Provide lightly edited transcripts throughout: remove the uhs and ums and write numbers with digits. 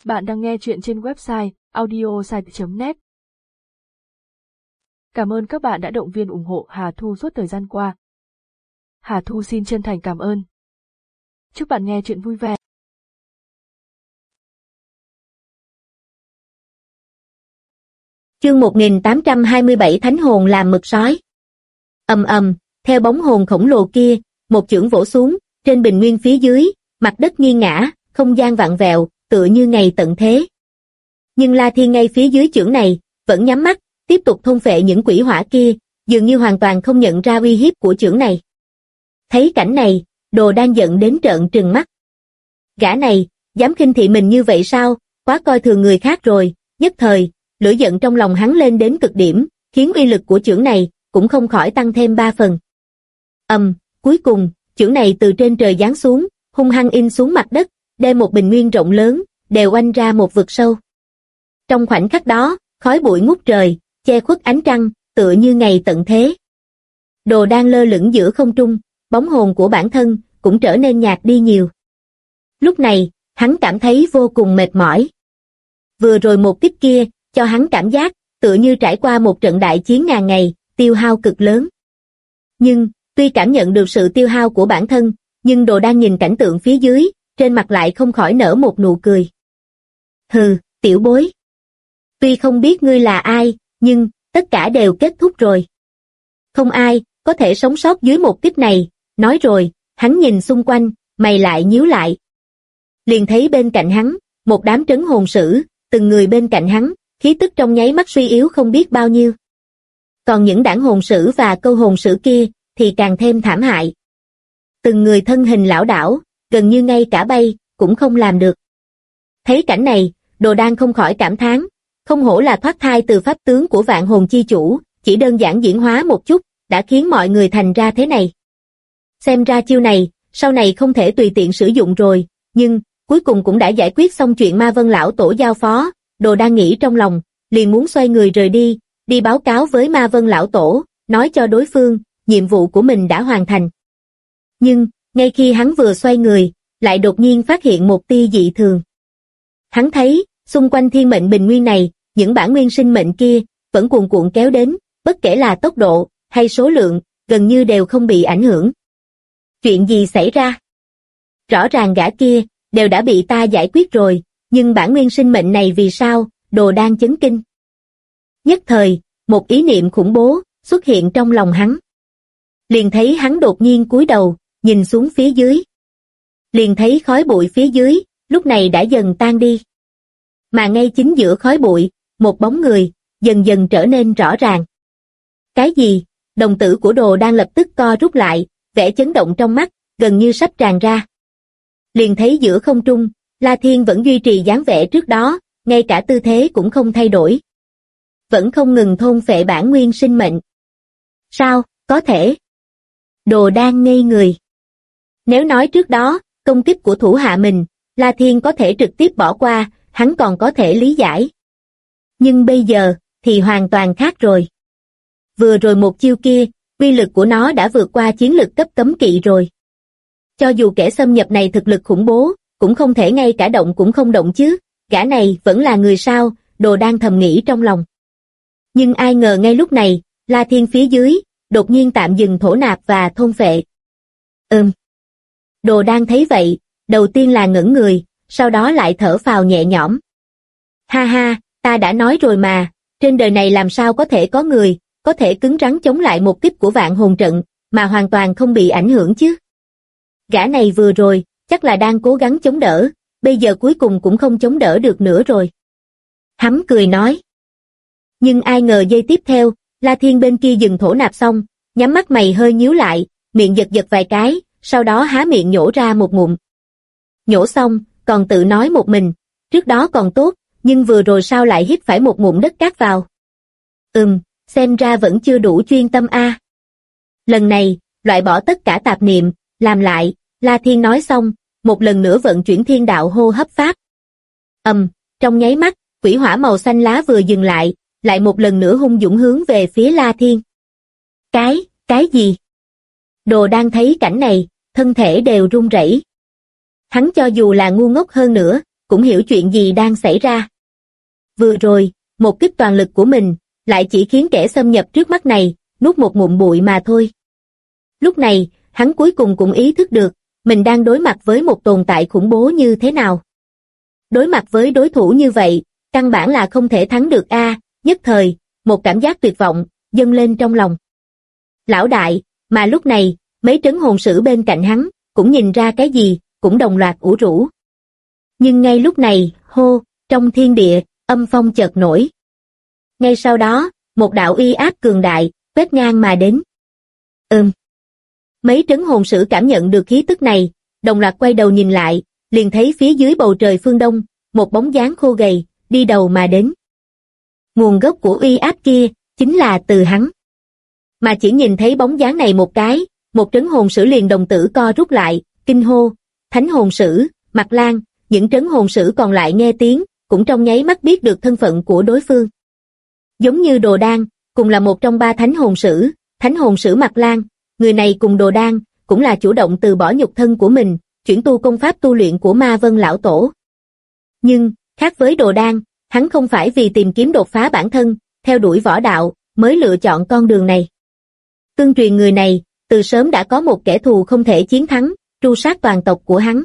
Bạn đang nghe chuyện trên website audiosite.net. Cảm ơn các bạn đã động viên ủng hộ Hà Thu suốt thời gian qua. Hà Thu xin chân thành cảm ơn. Chúc bạn nghe chuyện vui vẻ. Chương 1827 Thánh hồn làm mực sói. Ầm ầm, theo bóng hồn khổng lồ kia, một chưởng vỗ xuống, trên bình nguyên phía dưới, mặt đất nghiêng ngã, không gian vặn vẹo, tựa như ngày tận thế. Nhưng La Thiên ngay phía dưới chưởng này, vẫn nhắm mắt, tiếp tục thôn phệ những quỷ hỏa kia, dường như hoàn toàn không nhận ra uy hiếp của chưởng này. Thấy cảnh này, Đồ đang giận đến trợn trừng mắt. Gã này, dám khinh thị mình như vậy sao, quá coi thường người khác rồi. Nhất thời, lửa giận trong lòng hắn lên đến cực điểm, khiến uy lực của chưởng này cũng không khỏi tăng thêm 3 phần. Cuối cùng, chưởng này từ trên trời giáng xuống, hung hăng in xuống mặt đất, đem một bình nguyên rộng lớn, đều oanh ra một vực sâu. Trong khoảnh khắc đó, khói bụi ngút trời, che khuất ánh trăng, tựa như ngày tận thế. Đồ đang lơ lửng giữa không trung, bóng hồn của bản thân cũng trở nên nhạt đi nhiều. Lúc này, hắn cảm thấy vô cùng mệt mỏi. Vừa rồi một kích kia, cho hắn cảm giác tựa như trải qua một trận đại chiến ngàn ngày, tiêu hao cực lớn. Nhưng, tuy cảm nhận được sự tiêu hao của bản thân, nhưng Đồ đang nhìn cảnh tượng phía dưới, trên mặt lại không khỏi nở một nụ cười. Hừ, tiểu bối. Tuy không biết ngươi là ai, nhưng tất cả đều kết thúc rồi. Không ai có thể sống sót dưới một kích này. Nói rồi, hắn nhìn xung quanh, mày lại nhíu lại. Liền thấy bên cạnh hắn, một đám trấn hồn sử, từng người bên cạnh hắn, khí tức trong nháy mắt suy yếu không biết bao nhiêu. Còn những đảng hồn sử và câu hồn sử kia, thì càng thêm thảm hại. Từng người thân hình lảo đảo, gần như ngay cả bay, cũng không làm được. Thấy cảnh này, Đồ đang không khỏi cảm thán, không hổ là thoát thai từ pháp tướng của vạn hồn chi chủ, chỉ đơn giản diễn hóa một chút, đã khiến mọi người thành ra thế này. Xem ra chiêu này, sau này không thể tùy tiện sử dụng rồi, nhưng, cuối cùng cũng đã giải quyết xong chuyện Ma Vân Lão Tổ giao phó. Đồ đang nghĩ trong lòng, liền muốn xoay người rời đi, đi báo cáo với Ma Vân Lão Tổ, nói cho đối phương, nhiệm vụ của mình đã hoàn thành. Nhưng, ngay khi hắn vừa xoay người, lại đột nhiên phát hiện một tia dị thường. Hắn thấy, xung quanh thiên mệnh bình nguyên này, những bản nguyên sinh mệnh kia, vẫn cuồn cuộn kéo đến, bất kể là tốc độ, hay số lượng, gần như đều không bị ảnh hưởng. Chuyện gì xảy ra? Rõ ràng gã kia, đều đã bị ta giải quyết rồi, nhưng bản nguyên sinh mệnh này vì sao, Đồ đang chấn kinh. Nhất thời, một ý niệm khủng bố, xuất hiện trong lòng hắn. Liền thấy hắn đột nhiên cúi đầu, nhìn xuống phía dưới. Liền thấy khói bụi phía dưới, lúc này đã dần tan đi. Mà ngay chính giữa khói bụi, một bóng người, dần dần trở nên rõ ràng. Cái gì? Đồng tử của Đồ đang lập tức co rút lại, vẻ chấn động trong mắt, gần như sắp tràn ra. Liền thấy giữa không trung, La Thiên vẫn duy trì dáng vẻ trước đó, ngay cả tư thế cũng không thay đổi. Vẫn không ngừng thôn phệ bản nguyên sinh mệnh. Sao, có thể? Đồ đang ngây người. Nếu nói trước đó, công kích của thủ hạ mình, La Thiên có thể trực tiếp bỏ qua, hắn còn có thể lý giải. Nhưng bây giờ, thì hoàn toàn khác rồi. Vừa rồi một chiêu kia, uy lực của nó đã vượt qua chiến lực cấp cấm kỵ rồi. Cho dù kẻ xâm nhập này thực lực khủng bố, cũng không thể ngay cả động cũng không động chứ, gã này vẫn là người sao, Đồ đang thầm nghĩ trong lòng. Nhưng ai ngờ ngay lúc này, La Thiên phía dưới, đột nhiên tạm dừng thổ nạp và thôn phệ. Đồ đang thấy vậy, đầu tiên là ngẩn người, sau đó lại thở phào nhẹ nhõm. Ha ha, ta đã nói rồi mà, trên đời này làm sao có thể có người, có thể cứng rắn chống lại một kích của vạn hồn trận, mà hoàn toàn không bị ảnh hưởng chứ. Gã này vừa rồi, chắc là đang cố gắng chống đỡ, bây giờ cuối cùng cũng không chống đỡ được nữa rồi. Hắn cười nói. Nhưng ai ngờ giây tiếp theo, La Thiên bên kia dừng thổ nạp xong, nhắm mắt mày hơi nhíu lại, miệng giật giật vài cái, sau đó há miệng nhổ ra một ngụm. Nhổ xong, còn tự nói một mình, trước đó còn tốt, nhưng vừa rồi sao lại hít phải một ngụm đất cát vào. Xem ra vẫn chưa đủ chuyên tâm a. Lần này, loại bỏ tất cả tạp niệm, làm lại, La Thiên nói xong, một lần nữa vận chuyển thiên đạo hô hấp pháp. Trong nháy mắt, quỷ hỏa màu xanh lá vừa dừng lại một lần nữa hung dũng hướng về phía La Thiên. Cái gì? Đồ đang thấy cảnh này, thân thể đều run rẩy. Hắn cho dù là ngu ngốc hơn nữa, cũng hiểu chuyện gì đang xảy ra. Vừa rồi, một kích toàn lực của mình, lại chỉ khiến kẻ xâm nhập trước mắt này, nuốt một ngụm bụi mà thôi. Lúc này, hắn cuối cùng cũng ý thức được, mình đang đối mặt với một tồn tại khủng bố như thế nào. Đối mặt với đối thủ như vậy, căn bản là không thể thắng được a. Nhất thời, một cảm giác tuyệt vọng, dâng lên trong lòng. Lão đại, mà lúc này, mấy trấn hồn sử bên cạnh hắn, cũng nhìn ra cái gì, cũng đồng loạt ủ rũ. Nhưng ngay lúc này, hô, trong thiên địa, âm phong chợt nổi. Ngay sau đó, một đạo uy áp cường đại, quét ngang mà đến. Mấy trấn hồn sử cảm nhận được khí tức này, đồng loạt quay đầu nhìn lại, liền thấy phía dưới bầu trời phương đông, một bóng dáng khô gầy, đi đầu mà đến. Nguồn gốc của uy áp kia, chính là từ hắn. Mà chỉ nhìn thấy bóng dáng này một cái, một trấn hồn sử liền đồng tử co rút lại, kinh hô, thánh hồn sử, Mạc Lan, những trấn hồn sử còn lại nghe tiếng, cũng trong nháy mắt biết được thân phận của đối phương. Giống như Đồ Đan, cùng là một trong ba thánh hồn sử Mạc Lan, người này cùng Đồ Đan, cũng là chủ động từ bỏ nhục thân của mình, chuyển tu công pháp tu luyện của Ma Vân Lão Tổ. Nhưng, khác với Đồ Đan, hắn không phải vì tìm kiếm đột phá bản thân, theo đuổi võ đạo, mới lựa chọn con đường này. Tương truyền người này, từ sớm đã có một kẻ thù không thể chiến thắng, tru sát toàn tộc của hắn.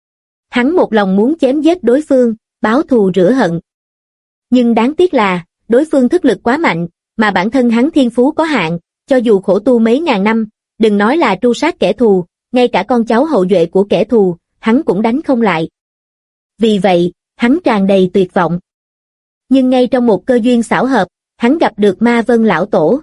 Hắn một lòng muốn chém giết đối phương, báo thù rửa hận. Nhưng đáng tiếc là, đối phương thức lực quá mạnh, mà bản thân hắn thiên phú có hạn, cho dù khổ tu mấy ngàn năm, đừng nói là tru sát kẻ thù, ngay cả con cháu hậu duệ của kẻ thù, hắn cũng đánh không lại. Vì vậy, hắn tràn đầy tuyệt vọng. Nhưng ngay trong một cơ duyên xảo hợp, hắn gặp được Ma Vân Lão Tổ.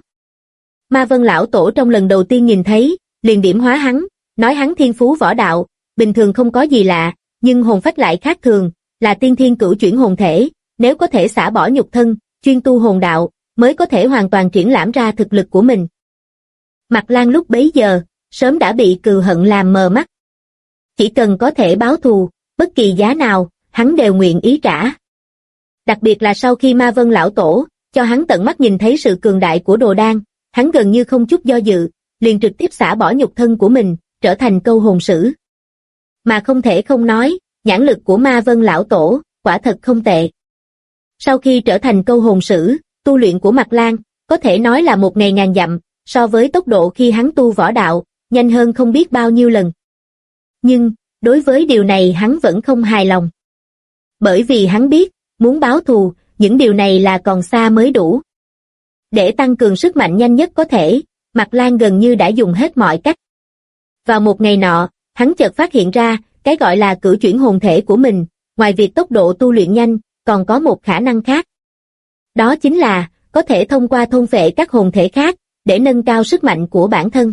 Ma Vân Lão Tổ trong lần đầu tiên nhìn thấy, liền điểm hóa hắn, nói hắn thiên phú võ đạo, bình thường không có gì lạ, nhưng hồn phách lại khác thường, là tiên thiên cửu chuyển hồn thể, nếu có thể xả bỏ nhục thân, chuyên tu hồn đạo, mới có thể hoàn toàn triển lãm ra thực lực của mình. Mạc Lan lúc bấy giờ, sớm đã bị cừu hận làm mờ mắt. Chỉ cần có thể báo thù, bất kỳ giá nào, hắn đều nguyện ý trả. Đặc biệt là sau khi Ma Vân Lão Tổ, cho hắn tận mắt nhìn thấy sự cường đại của Đồ Đan, hắn gần như không chút do dự, liền trực tiếp xả bỏ nhục thân của mình, trở thành câu hồn sử. Mà không thể không nói, nhãn lực của Ma Vân Lão Tổ, quả thật không tệ. Sau khi trở thành câu hồn sử, tu luyện của Mạc Lan, có thể nói là một ngày ngàn dặm, so với tốc độ khi hắn tu võ đạo, nhanh hơn không biết bao nhiêu lần. Nhưng, đối với điều này hắn vẫn không hài lòng. Bởi vì hắn biết, muốn báo thù, những điều này là còn xa mới đủ. Để tăng cường sức mạnh nhanh nhất có thể, Mạc Lan gần như đã dùng hết mọi cách. Vào một ngày nọ, hắn chợt phát hiện ra, cái gọi là cửu chuyển hồn thể của mình, ngoài việc tốc độ tu luyện nhanh, còn có một khả năng khác. Đó chính là, có thể thông qua thôn phệ các hồn thể khác, để nâng cao sức mạnh của bản thân.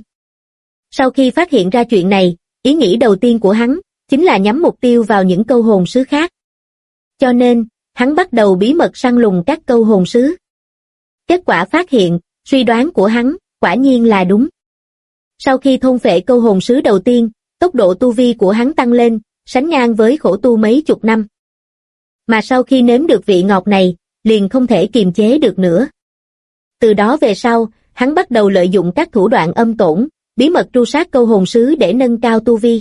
Sau khi phát hiện ra chuyện này, ý nghĩ đầu tiên của hắn, chính là nhắm mục tiêu vào những câu hồn sứ khác. Cho nên, hắn bắt đầu bí mật săn lùng các câu hồn sứ. Kết quả phát hiện, suy đoán của hắn, quả nhiên là đúng. Sau khi thôn phệ câu hồn sứ đầu tiên, tốc độ tu vi của hắn tăng lên, sánh ngang với khổ tu mấy chục năm. Mà sau khi nếm được vị ngọt này, liền không thể kiềm chế được nữa. Từ đó về sau, hắn bắt đầu lợi dụng các thủ đoạn âm tổn, bí mật tru sát câu hồn sứ để nâng cao tu vi.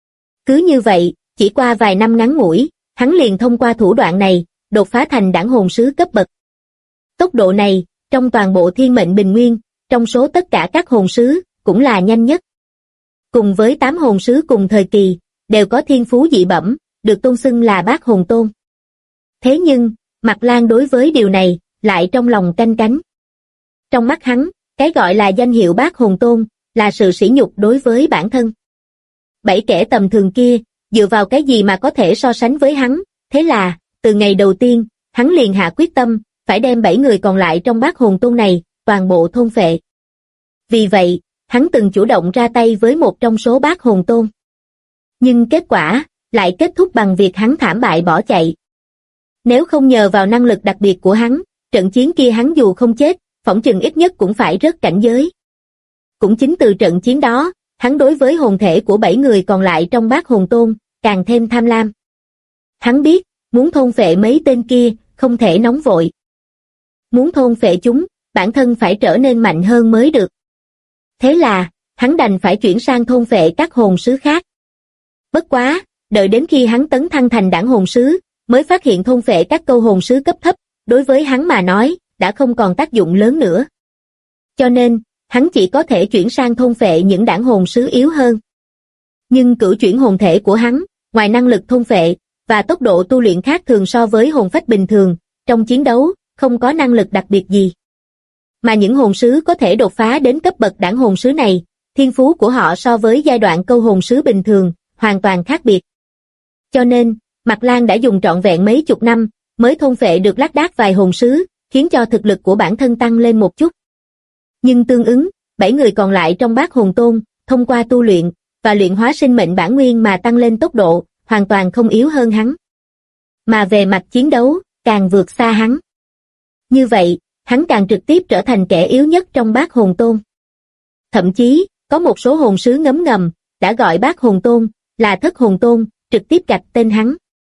Cứ như vậy, chỉ qua vài năm ngắn ngủi, hắn liền thông qua thủ đoạn này, đột phá thành đẳng hồn sứ cấp bậc. Tốc độ này, trong toàn bộ thiên mệnh bình nguyên, trong số tất cả các hồn sứ, cũng là nhanh nhất. Cùng với 8 hồn sứ cùng thời kỳ, đều có thiên phú dị bẩm, được tôn xưng là bát hồn tôn. Thế nhưng, Mạc Lan đối với điều này, lại trong lòng canh cánh. Trong mắt hắn, cái gọi là danh hiệu bát hồn tôn, là sự sỉ nhục đối với bản thân. 7 kẻ tầm thường kia, dựa vào cái gì mà có thể so sánh với hắn, thế là, từ ngày đầu tiên, hắn liền hạ quyết tâm, phải đem 7 người còn lại trong bát hồn tôn này, toàn bộ thôn phệ. Vì vậy, hắn từng chủ động ra tay với một trong số bát hồn tôn. Nhưng kết quả, lại kết thúc bằng việc hắn thảm bại bỏ chạy. Nếu không nhờ vào năng lực đặc biệt của hắn, trận chiến kia hắn dù không chết, phỏng chừng ít nhất cũng phải rớt cảnh giới. Cũng chính từ trận chiến đó, hắn đối với hồn thể của 7 người còn lại trong bát hồn tôn, càng thêm tham lam. Hắn biết, muốn thôn phệ mấy tên kia, không thể nóng vội. Muốn thôn phệ chúng, bản thân phải trở nên mạnh hơn mới được. Thế là, hắn đành phải chuyển sang thôn phệ các hồn sứ khác. Bất quá, đợi đến khi hắn tấn thăng thành đẳng hồn sứ, mới phát hiện thôn phệ các câu hồn sứ cấp thấp, đối với hắn mà nói, đã không còn tác dụng lớn nữa. Cho nên, hắn chỉ có thể chuyển sang thôn phệ những đảng hồn sứ yếu hơn. Nhưng cửu chuyển hồn thể của hắn, ngoài năng lực thôn phệ, và tốc độ tu luyện khác thường so với hồn phách bình thường, trong chiến đấu, không có năng lực đặc biệt gì. Mà những hồn sứ có thể đột phá đến cấp bậc đảng hồn sứ này, thiên phú của họ so với giai đoạn câu hồn sứ bình thường, hoàn toàn khác biệt. Cho nên, Mạc Lan đã dùng trọn vẹn mấy chục năm, mới thôn phệ được lác đác vài hồn sứ, khiến cho thực lực của bản thân tăng lên một chút. Nhưng tương ứng, 7 người còn lại trong Bát Hồn Tôn, thông qua tu luyện, và luyện hóa sinh mệnh bản nguyên mà tăng lên tốc độ, hoàn toàn không yếu hơn hắn. Mà về mặt chiến đấu, càng vượt xa hắn. Như vậy, hắn càng trực tiếp trở thành kẻ yếu nhất trong Bát Hồn Tôn. Thậm chí, có một số hồn sứ ngấm ngầm, đã gọi Bát Hồn Tôn, là Thất Hồn Tôn, trực tiếp gạch tên hắn.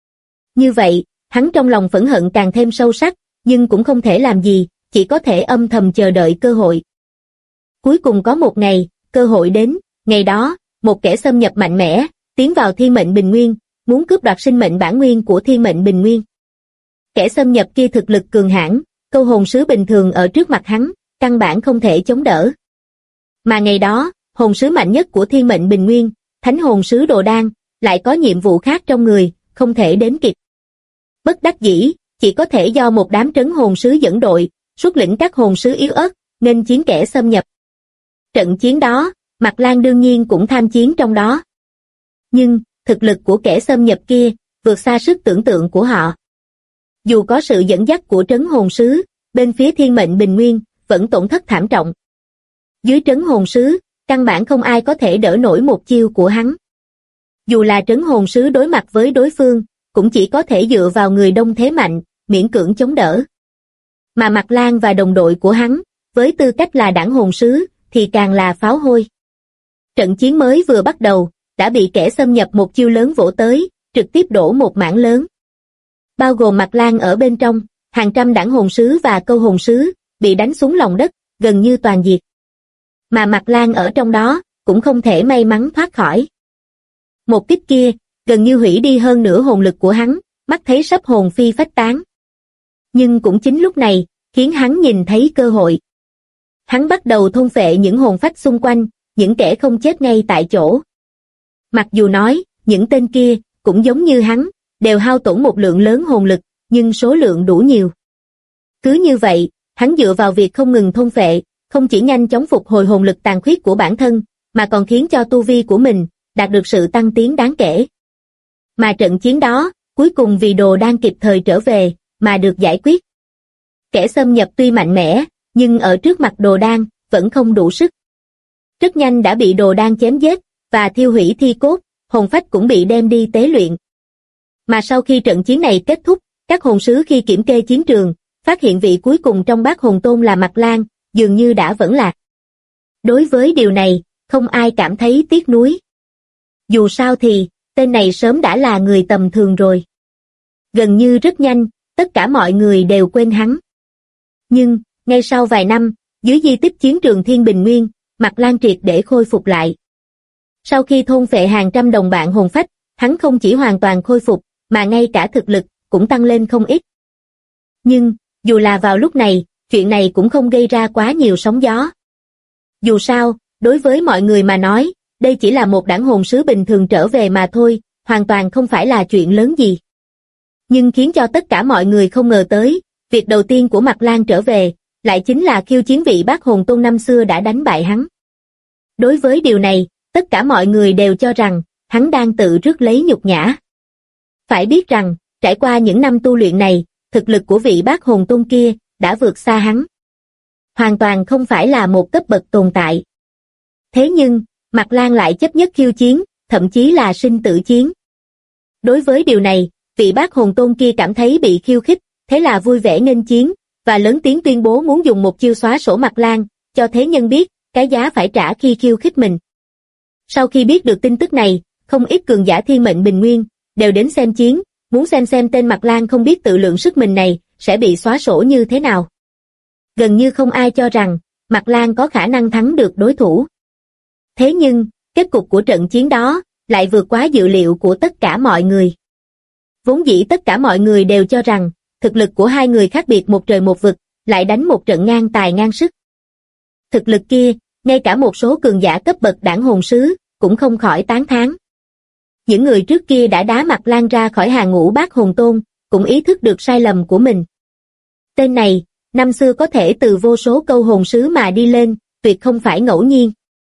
Như vậy, hắn trong lòng phẫn hận càng thêm sâu sắc, nhưng cũng không thể làm gì, chỉ có thể âm thầm chờ đợi cơ hội. Cuối cùng có một ngày, cơ hội đến, ngày đó, một kẻ xâm nhập mạnh mẽ, tiến vào thiên mệnh bình nguyên, muốn cướp đoạt sinh mệnh bản nguyên của thiên mệnh bình nguyên. Kẻ xâm nhập kia thực lực cường hãn, câu hồn sứ bình thường ở trước mặt hắn, căn bản không thể chống đỡ. Mà ngày đó, hồn sứ mạnh nhất của thiên mệnh bình nguyên, thánh hồn sứ Đồ Đan, lại có nhiệm vụ khác trong người, không thể đến kịp. Bất đắc dĩ, chỉ có thể do một đám trấn hồn sứ dẫn đội, xuất lĩnh các hồn sứ yếu ớt, nên chiến kẻ xâm nhập. Trận chiến đó, Mạc Lan đương nhiên cũng tham chiến trong đó. Nhưng, thực lực của kẻ xâm nhập kia, vượt xa sức tưởng tượng của họ. Dù có sự dẫn dắt của trấn hồn sứ, bên phía thiên mệnh bình nguyên, vẫn tổn thất thảm trọng. Dưới trấn hồn sứ, căn bản không ai có thể đỡ nổi một chiêu của hắn. Dù là trấn hồn sứ đối mặt với đối phương, cũng chỉ có thể dựa vào người đông thế mạnh, miễn cưỡng chống đỡ. Mà Mạc Lan và đồng đội của hắn, với tư cách là đảng hồn sứ, thì càng là pháo hôi. Trận chiến mới vừa bắt đầu, đã bị kẻ xâm nhập một chiêu lớn vỗ tới, trực tiếp đổ một mảng lớn. Bao gồm Mạc Lan ở bên trong, hàng trăm đảng hồn sứ và câu hồn sứ, bị đánh xuống lòng đất, gần như toàn diệt. Mà Mạc Lan ở trong đó, cũng không thể may mắn thoát khỏi. Một kích kia, gần như hủy đi hơn nửa hồn lực của hắn, mắt thấy sắp hồn phi phách tán. Nhưng cũng chính lúc này, khiến hắn nhìn thấy cơ hội. Hắn bắt đầu thôn phệ những hồn phách xung quanh, những kẻ không chết ngay tại chỗ. Mặc dù nói, những tên kia, cũng giống như hắn, đều hao tổn một lượng lớn hồn lực, nhưng số lượng đủ nhiều. Cứ như vậy, hắn dựa vào việc không ngừng thôn phệ, không chỉ nhanh chóng phục hồi hồn lực tàn khuyết của bản thân, mà còn khiến cho tu vi của mình, đạt được sự tăng tiến đáng kể. Mà trận chiến đó, cuối cùng vì Đồ Đan kịp thời trở về, mà được giải quyết. Kẻ xâm nhập tuy mạnh mẽ, nhưng ở trước mặt Đồ Đan, vẫn không đủ sức. Rất nhanh đã bị Đồ Đan chém giết, và thiêu hủy thi cốt, hồn phách cũng bị đem đi tế luyện. Mà sau khi trận chiến này kết thúc, các hồn sứ khi kiểm kê chiến trường, phát hiện vị cuối cùng trong Bát Hồn Tôn là Mạc Lan, dường như đã vẫn lạc. Đối với điều này, không ai cảm thấy tiếc nuối. Dù sao thì, tên này sớm đã là người tầm thường rồi. Gần như rất nhanh, tất cả mọi người đều quên hắn. Nhưng, ngay sau vài năm, dưới di tích chiến trường Thiên Bình Nguyên, Mạc Lan triệt để khôi phục lại. Sau khi thôn phệ hàng trăm đồng bạn hồn phách, hắn không chỉ hoàn toàn khôi phục, mà ngay cả thực lực, cũng tăng lên không ít. Nhưng, dù là vào lúc này, chuyện này cũng không gây ra quá nhiều sóng gió. Dù sao, đối với mọi người mà nói, đây chỉ là một đảng hồn sứ bình thường trở về mà thôi, hoàn toàn không phải là chuyện lớn gì. Nhưng khiến cho tất cả mọi người không ngờ tới, việc đầu tiên của Mạc Lan trở về, lại chính là khiêu chiến vị Bát Hồn Tôn năm xưa đã đánh bại hắn. Đối với điều này, tất cả mọi người đều cho rằng, hắn đang tự rước lấy nhục nhã. Phải biết rằng, trải qua những năm tu luyện này, thực lực của vị Bát Hồn Tôn kia, đã vượt xa hắn. Hoàn toàn không phải là một cấp bậc tồn tại. Thế nhưng, Mạc Lan lại chấp nhất khiêu chiến, thậm chí là sinh tử chiến. Đối với điều này, vị Bát Hồn Tôn kia cảm thấy bị khiêu khích, thế là vui vẻ nghênh chiến, và lớn tiếng tuyên bố muốn dùng một chiêu xóa sổ Mạc Lan, cho thế nhân biết, cái giá phải trả khi khiêu khích mình. Sau khi biết được tin tức này, không ít cường giả thiên mệnh bình nguyên, đều đến xem chiến, muốn xem tên Mạc Lan không biết tự lượng sức mình này, sẽ bị xóa sổ như thế nào. Gần như không ai cho rằng, Mạc Lan có khả năng thắng được đối thủ. Thế nhưng, kết cục của trận chiến đó, lại vượt quá dự liệu của tất cả mọi người. Vốn dĩ tất cả mọi người đều cho rằng, thực lực của hai người khác biệt một trời một vực, lại đánh một trận ngang tài ngang sức. Thực lực kia, ngay cả một số cường giả cấp bậc đảng hồn sứ, cũng không khỏi tán thán. Những người trước kia đã đá Mạc Lan ra khỏi hàng ngũ bát hồn tôn, cũng ý thức được sai lầm của mình. Tên này, năm xưa có thể từ vô số câu hồn sứ mà đi lên, tuyệt không phải ngẫu nhiên.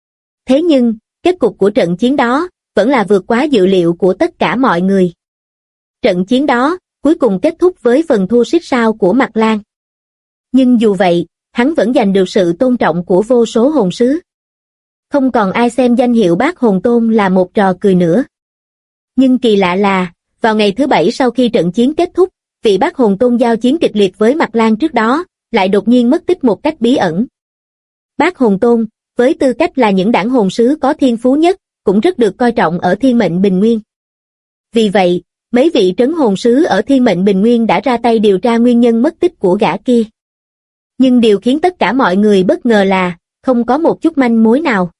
Thế nhưng, kết cục của trận chiến đó, vẫn là vượt quá dự liệu của tất cả mọi người. Trận chiến đó, cuối cùng kết thúc với phần thua xít sao của Mạc Lan. Nhưng dù vậy, hắn vẫn giành được sự tôn trọng của vô số hồn sứ. Không còn ai xem danh hiệu bát hồn tôn là một trò cười nữa. Nhưng kỳ lạ là, vào ngày thứ bảy sau khi trận chiến kết thúc, vị bát hồn tôn giao chiến kịch liệt với Mạc Lan trước đó, lại đột nhiên mất tích một cách bí ẩn. Bát hồn tôn, với tư cách là những đảng hồn sứ có thiên phú nhất, cũng rất được coi trọng ở Thiên Mệnh Bình Nguyên. Vì vậy, mấy vị trấn hồn sứ ở Thiên Mệnh Bình Nguyên đã ra tay điều tra nguyên nhân mất tích của gã kia. Nhưng điều khiến tất cả mọi người bất ngờ là, không có một chút manh mối nào.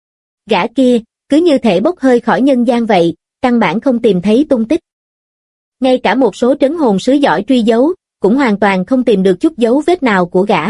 Gã kia, cứ như thể bốc hơi khỏi nhân gian vậy, căn bản không tìm thấy tung tích. Ngay cả một số trấn hồn sứ giỏi truy dấu, cũng hoàn toàn không tìm được chút dấu vết nào của gã.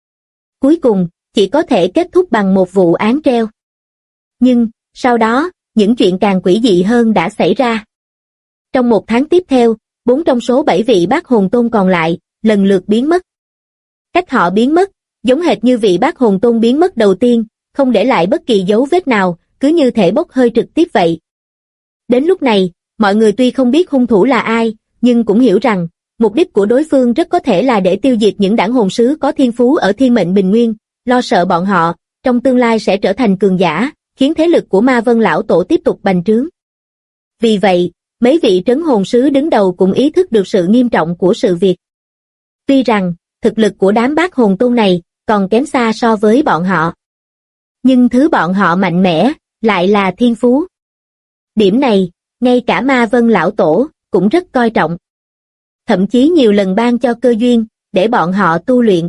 Cuối cùng, chỉ có thể kết thúc bằng một vụ án treo. Nhưng, sau đó, những chuyện càng quỷ dị hơn đã xảy ra. Trong một tháng tiếp theo, 4 trong số 7 vị bát hồn tôn còn lại, lần lượt biến mất. Cách họ biến mất, giống hệt như vị bát hồn tôn biến mất đầu tiên, không để lại bất kỳ dấu vết nào, cứ như thể bốc hơi trực tiếp vậy. Đến lúc này, mọi người tuy không biết hung thủ là ai, nhưng cũng hiểu rằng, mục đích của đối phương rất có thể là để tiêu diệt những đảng hồn sứ có thiên phú ở Thiên Mệnh Bình Nguyên, lo sợ bọn họ, trong tương lai sẽ trở thành cường giả, khiến thế lực của Ma Vân Lão Tổ tiếp tục bành trướng. Vì vậy, mấy vị trấn hồn sứ đứng đầu cũng ý thức được sự nghiêm trọng của sự việc. Tuy rằng, thực lực của đám bát hồn tôn này còn kém xa so với bọn họ. Nhưng thứ bọn họ mạnh mẽ, lại là thiên phú. Điểm này, ngay cả Ma Vân Lão Tổ cũng rất coi trọng. Thậm chí nhiều lần ban cho cơ duyên, để bọn họ tu luyện.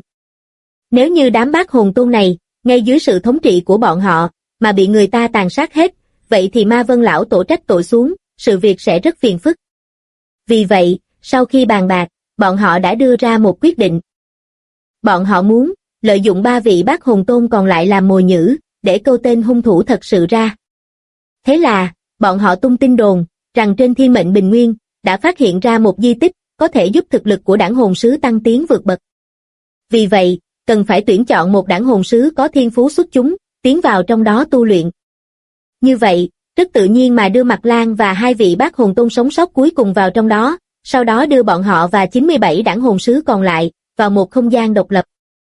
Nếu như đám bát hồn tôn này, ngay dưới sự thống trị của bọn họ, mà bị người ta tàn sát hết, vậy thì Ma Vân Lão Tổ trách tội xuống, sự việc sẽ rất phiền phức. Vì vậy, sau khi bàn bạc, bọn họ đã đưa ra một quyết định. Bọn họ muốn lợi dụng 3 vị bát hồn tôn còn lại làm mồi nhử, để câu tên hung thủ thật sự ra. Thế là, bọn họ tung tin đồn, rằng trên Thiên Mệnh Bình Nguyên, đã phát hiện ra một di tích, có thể giúp thực lực của đảng hồn sứ tăng tiến vượt bậc. Vì vậy, cần phải tuyển chọn một đảng hồn sứ có thiên phú xuất chúng, tiến vào trong đó tu luyện. Như vậy, rất tự nhiên mà đưa Mạc Lan và 2 vị bát hồn tôn sống sót cuối cùng vào trong đó, sau đó đưa bọn họ và 97 đảng hồn sứ còn lại, vào một không gian độc lập.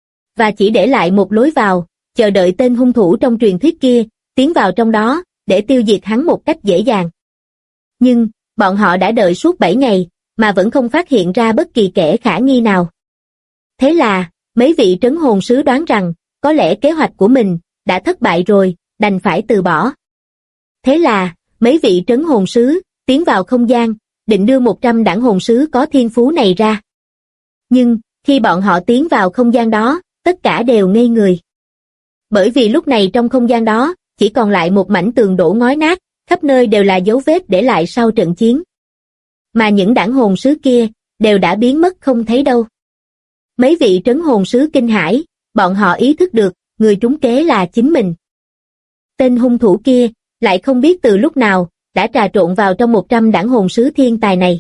Và chỉ để lại một lối vào, chờ đợi tên hung thủ trong truyền thuyết kia, tiến vào trong đó, để tiêu diệt hắn một cách dễ dàng. Nhưng, bọn họ đã đợi suốt 7 ngày, mà vẫn không phát hiện ra bất kỳ kẻ khả nghi nào. Thế là, mấy vị trấn hồn sứ đoán rằng, có lẽ kế hoạch của mình đã thất bại rồi, đành phải từ bỏ. Thế là, mấy vị trấn hồn sứ tiến vào không gian, định đưa 100 đảng hồn sứ có thiên phú này ra. Nhưng, khi bọn họ tiến vào không gian đó, tất cả đều ngây người. Bởi vì lúc này trong không gian đó, chỉ còn lại một mảnh tường đổ ngói nát, khắp nơi đều là dấu vết để lại sau trận chiến. Mà những đảng hồn sứ kia, đều đã biến mất không thấy đâu. Mấy vị trấn hồn sứ kinh hãi, bọn họ ý thức được, người trúng kế là chính mình. Tên hung thủ kia, lại không biết từ lúc nào, đã trà trộn vào trong 100 đảng hồn sứ thiên tài này.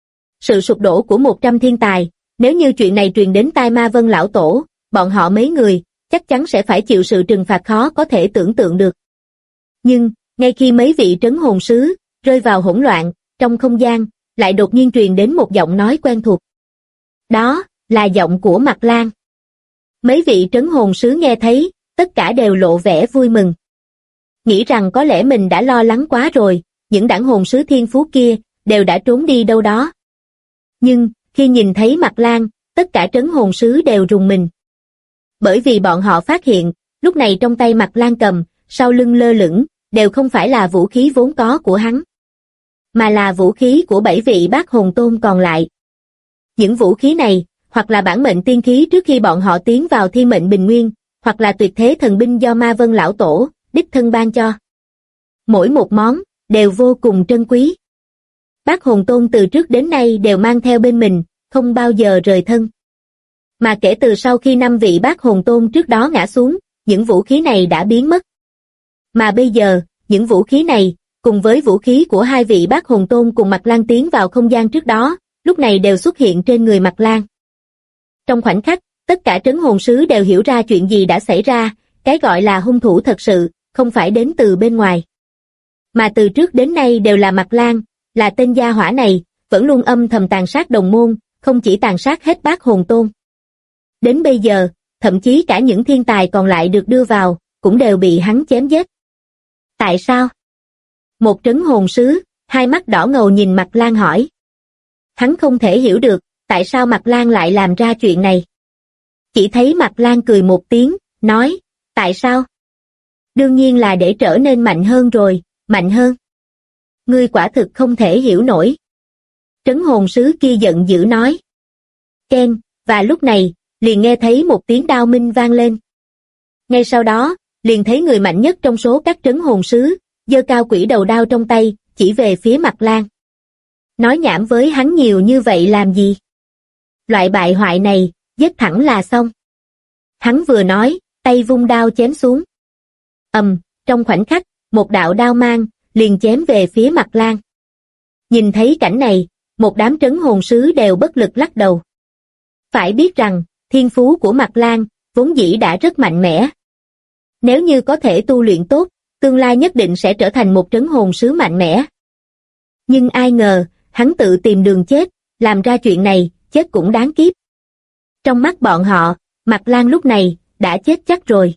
Sự sụp đổ của 100 thiên tài, nếu như chuyện này truyền đến tai Ma Vân Lão Tổ, bọn họ mấy người, chắc chắn sẽ phải chịu sự trừng phạt khó có thể tưởng tượng được. Nhưng, ngay khi mấy vị trấn hồn sứ, rơi vào hỗn loạn, trong không gian, lại đột nhiên truyền đến một giọng nói quen thuộc. Đó, là giọng của Mạc Lan. Mấy vị trấn hồn sứ nghe thấy, tất cả đều lộ vẻ vui mừng. Nghĩ rằng có lẽ mình đã lo lắng quá rồi, những đảng hồn sứ thiên phú kia, đều đã trốn đi đâu đó. Nhưng, khi nhìn thấy Mạc Lan, tất cả trấn hồn sứ đều rùng mình. Bởi vì bọn họ phát hiện, lúc này trong tay Mạc Lan cầm, sau lưng lơ lửng, đều không phải là vũ khí vốn có của hắn, mà là vũ khí của 7 vị bát hồn tôn còn lại. Những vũ khí này, hoặc là bản mệnh tiên khí trước khi bọn họ tiến vào Thiên Mệnh Bình Nguyên, hoặc là tuyệt thế thần binh do Ma Vân Lão Tổ đích thân ban cho. Mỗi một món, đều vô cùng trân quý. Bác Hồn Tôn từ trước đến nay đều mang theo bên mình, không bao giờ rời thân. Mà kể từ sau khi 5 vị Bác Hồn Tôn trước đó ngã xuống, những vũ khí này đã biến mất. Mà bây giờ, những vũ khí này, cùng với vũ khí của 2 vị Bác Hồn Tôn cùng Mạc Lan tiến vào không gian trước đó, lúc này đều xuất hiện trên người Mạc Lan. Trong khoảnh khắc, tất cả trấn hồn sứ đều hiểu ra chuyện gì đã xảy ra, cái gọi là hung thủ thật sự, không phải đến từ bên ngoài. Mà từ trước đến nay đều là Mạc Lan, là tên gia hỏa này, vẫn luôn âm thầm tàn sát đồng môn, không chỉ tàn sát hết Bác Hồn Tôn. Đến bây giờ, thậm chí cả những thiên tài còn lại được đưa vào, cũng đều bị hắn chém giết. Tại sao? Một trấn hồn sứ, hai mắt đỏ ngầu nhìn Mạc Lan hỏi. Hắn không thể hiểu được, tại sao Mạc Lan lại làm ra chuyện này. Chỉ thấy Mạc Lan cười một tiếng, nói, tại sao? Đương nhiên là để trở nên mạnh hơn rồi, mạnh hơn. Ngươi quả thực không thể hiểu nổi. Trấn hồn sứ kia giận dữ nói. Ken, và lúc này, liền nghe thấy một tiếng đao minh vang lên. Ngay sau đó, liền thấy người mạnh nhất trong số các trấn hồn sứ, giơ cao quỷ đầu đao trong tay, chỉ về phía Mạc Lan. Nói nhảm với hắn nhiều như vậy làm gì? Loại bại hoại này, giết thẳng là xong. Hắn vừa nói, tay vung đao chém xuống. Trong khoảnh khắc, một đạo đao mang, liền chém về phía Mạc Lan. Nhìn thấy cảnh này, một đám trấn hồn sứ đều bất lực lắc đầu. Phải biết rằng, thiên phú của Mạc Lan, vốn dĩ đã rất mạnh mẽ. Nếu như có thể tu luyện tốt, tương lai nhất định sẽ trở thành một trấn hồn sứ mạnh mẽ. Nhưng ai ngờ, hắn tự tìm đường chết, làm ra chuyện này, chết cũng đáng kiếp. Trong mắt bọn họ, Mạc Lan lúc này, đã chết chắc rồi.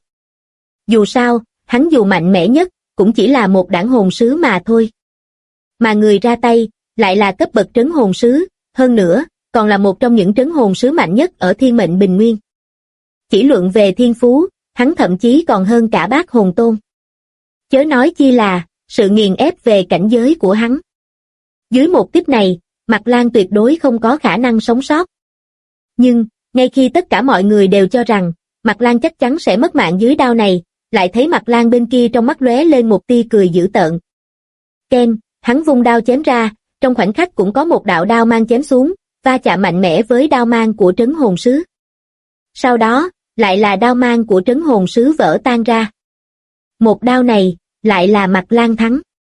Dù sao, hắn dù mạnh mẽ nhất, cũng chỉ là một đảng hồn sứ mà thôi. Mà người ra tay, lại là cấp bậc trấn hồn sứ, hơn nữa, còn là một trong những trấn hồn sứ mạnh nhất ở Thiên Mệnh Bình Nguyên. Chỉ luận về thiên phú, hắn thậm chí còn hơn cả Bác Hồn Tôn. Chớ nói chi là, sự nghiền ép về cảnh giới của hắn. Dưới một tiếp này, Mạc Lan tuyệt đối không có khả năng sống sót. Nhưng, ngay khi tất cả mọi người đều cho rằng, Mạc Lan chắc chắn sẽ mất mạng dưới đao này, lại thấy Mạc Lan bên kia trong mắt lóe lên một tia cười dữ tợn. Ken, hắn vung đao chém ra, trong khoảnh khắc cũng có một đạo đao mang chém xuống, va chạm mạnh mẽ với đao mang của trấn hồn sứ. Sau đó, lại là đao mang của trấn hồn sứ vỡ tan ra. Một đao này, lại là Mạc Lan thắng.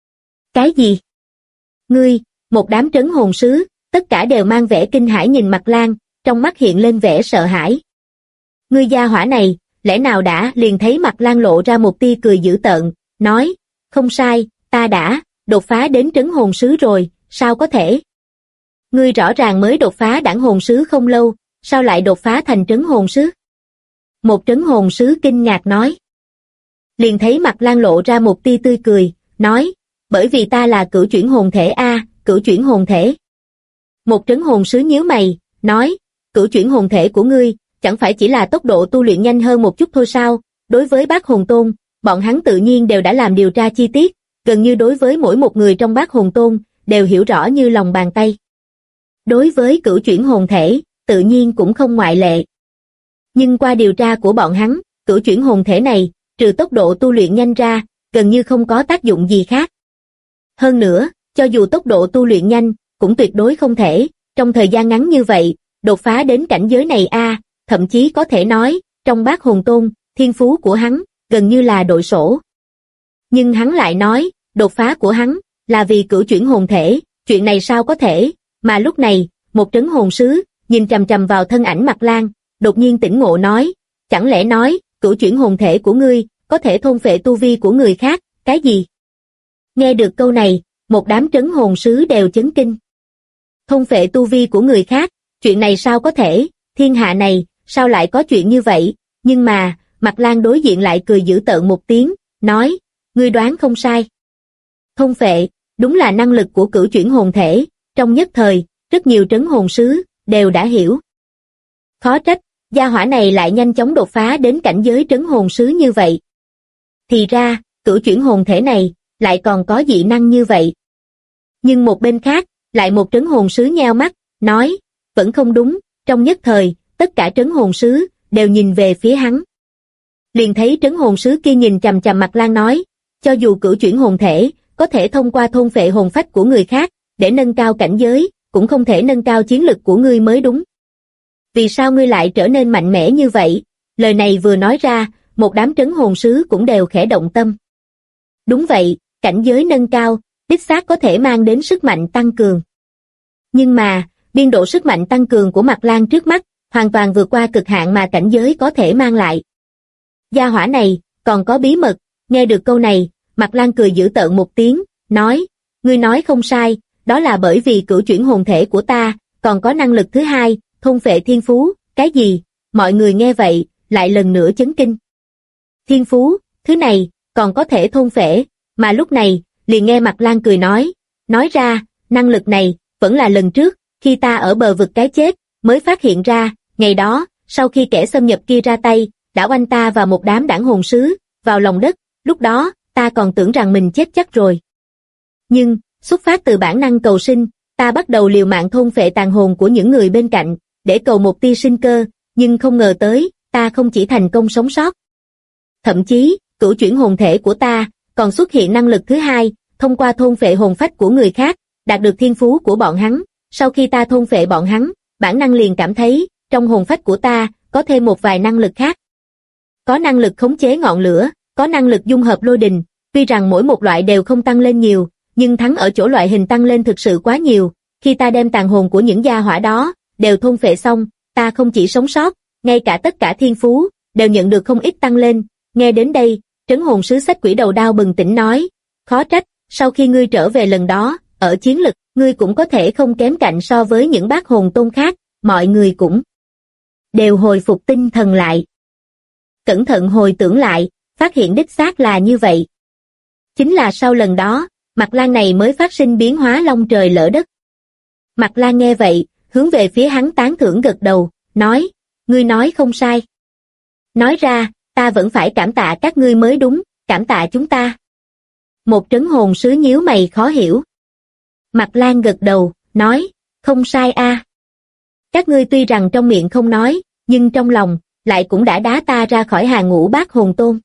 Cái gì? Ngươi, một đám trấn hồn sứ, tất cả đều mang vẻ kinh hãi nhìn Mạc Lan, trong mắt hiện lên vẻ sợ hãi. Ngươi gia hỏa này, lẽ nào đã liền thấy Mạc Lan lộ ra một tia cười dữ tợn, nói, không sai, ta đã đột phá đến trấn hồn sứ rồi, sao có thể? Ngươi rõ ràng mới đột phá đẳng hồn sứ không lâu, sao lại đột phá thành trấn hồn sứ? Một trấn hồn sứ kinh ngạc nói. Liền thấy Mạc Lan lộ ra một tia tươi cười, nói, bởi vì ta là cửu chuyển hồn thể a, cửu chuyển hồn thể. Một trấn hồn sứ nhíu mày, nói, cửu chuyển hồn thể của ngươi, chẳng phải chỉ là tốc độ tu luyện nhanh hơn một chút thôi sao? Đối với Bác Hồn Tôn, bọn hắn tự nhiên đều đã làm điều tra chi tiết, gần như đối với mỗi một người trong Bác Hồn Tôn, đều hiểu rõ như lòng bàn tay. Đối với cửu chuyển hồn thể, tự nhiên cũng không ngoại lệ. Nhưng qua điều tra của bọn hắn, cửu chuyển hồn thể này, trừ tốc độ tu luyện nhanh ra, gần như không có tác dụng gì khác. Hơn nữa, cho dù tốc độ tu luyện nhanh, cũng tuyệt đối không thể, trong thời gian ngắn như vậy, đột phá đến cảnh giới này thậm chí có thể nói, trong Bác Hồn Tôn, thiên phú của hắn, gần như là đội sổ. Nhưng hắn lại nói, đột phá của hắn, là vì cửu chuyển hồn thể, chuyện này sao có thể, mà lúc này, một trấn hồn sứ, nhìn chằm chằm vào thân ảnh Mạc Lan, đột nhiên tỉnh ngộ nói, chẳng lẽ nói, cửu chuyển hồn thể của ngươi, có thể thôn phệ tu vi của người khác, cái gì? Nghe được câu này, một đám trấn hồn sứ đều chấn kinh. Thôn phệ tu vi của người khác, chuyện này sao có thể, thiên hạ này, sao lại có chuyện như vậy, nhưng mà, Mạc Lan đối diện lại cười dữ tợn một tiếng, nói, ngươi đoán không sai. Thôn phệ, đúng là năng lực của cửu chuyển hồn thể, trong nhất thời, rất nhiều trấn hồn sứ, đều đã hiểu. Khó trách, gia hỏa này lại nhanh chóng đột phá đến cảnh giới trấn hồn sứ như vậy. Thì ra, cửu chuyển hồn thể này, lại còn có dị năng như vậy. Nhưng một bên khác, lại một trấn hồn sứ nheo mắt, nói, vẫn không đúng, trong nhất thời, tất cả trấn hồn sứ, đều nhìn về phía hắn. Liền thấy trấn hồn sứ kia nhìn chằm chằm Mạc Lan nói, cho dù cửu chuyển hồn thể, có thể thông qua thôn phệ hồn phách của người khác, để nâng cao cảnh giới, cũng không thể nâng cao chiến lực của ngươi mới đúng. Vì sao ngươi lại trở nên mạnh mẽ như vậy? Lời này vừa nói ra, một đám trấn hồn sứ cũng đều khẽ động tâm. Đúng vậy, cảnh giới nâng cao, đích xác có thể mang đến sức mạnh tăng cường. Nhưng mà, biên độ sức mạnh tăng cường của Mạc Lan trước mắt, hoàn toàn vượt qua cực hạn mà cảnh giới có thể mang lại. Gia hỏa này, còn có bí mật, nghe được câu này, Mạc Lan cười giễu tợn một tiếng, nói, ngươi nói không sai, đó là bởi vì cửu chuyển hồn thể của ta, còn có năng lực thứ hai, thôn phệ thiên phú, cái gì? Mọi người nghe vậy, lại lần nữa chấn kinh. Thiên phú, thứ này, còn có thể thôn phệ, mà lúc này, liền nghe Mạc Lan cười nói ra, năng lực này, vẫn là lần trước, khi ta ở bờ vực cái chết, mới phát hiện ra, ngày đó, sau khi kẻ xâm nhập kia ra tay, đã oanh ta và một đám đảng hồn sứ, vào lòng đất, lúc đó, ta còn tưởng rằng mình chết chắc rồi. Nhưng, xuất phát từ bản năng cầu sinh, ta bắt đầu liều mạng thôn phệ tàn hồn của những người bên cạnh, để cầu một tia sinh cơ, nhưng không ngờ tới, ta không chỉ thành công sống sót. Thậm chí, cửu chuyển hồn thể của ta, còn xuất hiện năng lực thứ hai, thông qua thôn phệ hồn phách của người khác, đạt được thiên phú của bọn hắn. Sau khi ta thôn phệ bọn hắn, bản năng liền cảm thấy, trong hồn phách của ta, có thêm một vài năng lực khác. Có năng lực khống chế ngọn lửa, có năng lực dung hợp lôi đình, tuy rằng mỗi một loại đều không tăng lên nhiều, nhưng thắng ở chỗ loại hình tăng lên thực sự quá nhiều. Khi ta đem tàn hồn của những gia hỏa đó, đều thôn phệ xong, ta không chỉ sống sót, ngay cả tất cả thiên phú, đều nhận được không ít tăng lên. Nghe đến đây, trấn hồn sứ Xách Quỷ Đầu Đao bừng tỉnh nói, khó trách, sau khi ngươi trở về lần đó, ở chiến lực, ngươi cũng có thể không kém cạnh so với những bác hồn tôn khác, mọi người cũng đều hồi phục tinh thần lại. Cẩn thận hồi tưởng lại, phát hiện đích xác là như vậy. Chính là sau lần đó, Mạc Lan này mới phát sinh biến hóa long trời lỡ đất. Mạc Lan nghe vậy, hướng về phía hắn tán thưởng gật đầu, nói, ngươi nói không sai. Nói ra, ta vẫn phải cảm tạ các ngươi mới đúng, cảm tạ chúng ta. Một trấn hồn sứ nhíu mày khó hiểu. Mạc Lan gật đầu, nói, không sai a. Các ngươi tuy rằng trong miệng không nói, nhưng trong lòng, lại cũng đã đá ta ra khỏi hàng ngũ bác hồn tôn.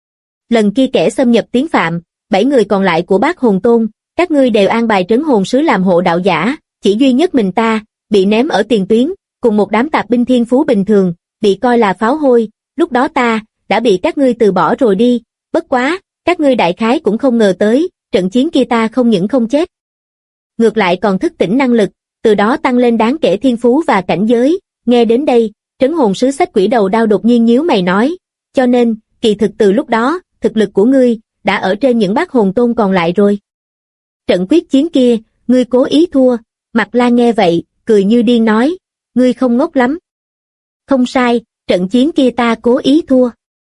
Lần kia kẻ xâm nhập tiến phạm, 7 người còn lại của bác hồn tôn, các ngươi đều an bài trấn hồn sứ làm hộ đạo giả, chỉ duy nhất mình ta, bị ném ở tiền tuyến, cùng một đám tạp binh thiên phú bình thường, bị coi là pháo hôi, lúc đó ta, đã bị các ngươi từ bỏ rồi đi, bất quá, các ngươi đại khái cũng không ngờ tới, trận chiến kia ta không những không chết. Ngược lại còn thức tỉnh năng lực, từ đó tăng lên đáng kể thiên phú và cảnh giới. Nghe đến đây, trấn hồn sứ Xách Quỷ Đầu Đao đột nhiên nhíu mày nói, cho nên, kỳ thực từ lúc đó, thực lực của ngươi, đã ở trên những bác hồn tôn còn lại rồi. Trận quyết chiến kia, ngươi cố ý thua. Mạc Lan nghe vậy, cười như điên nói, ngươi không ngốc lắm. Không sai, trận chiến kia ta cố ý thua.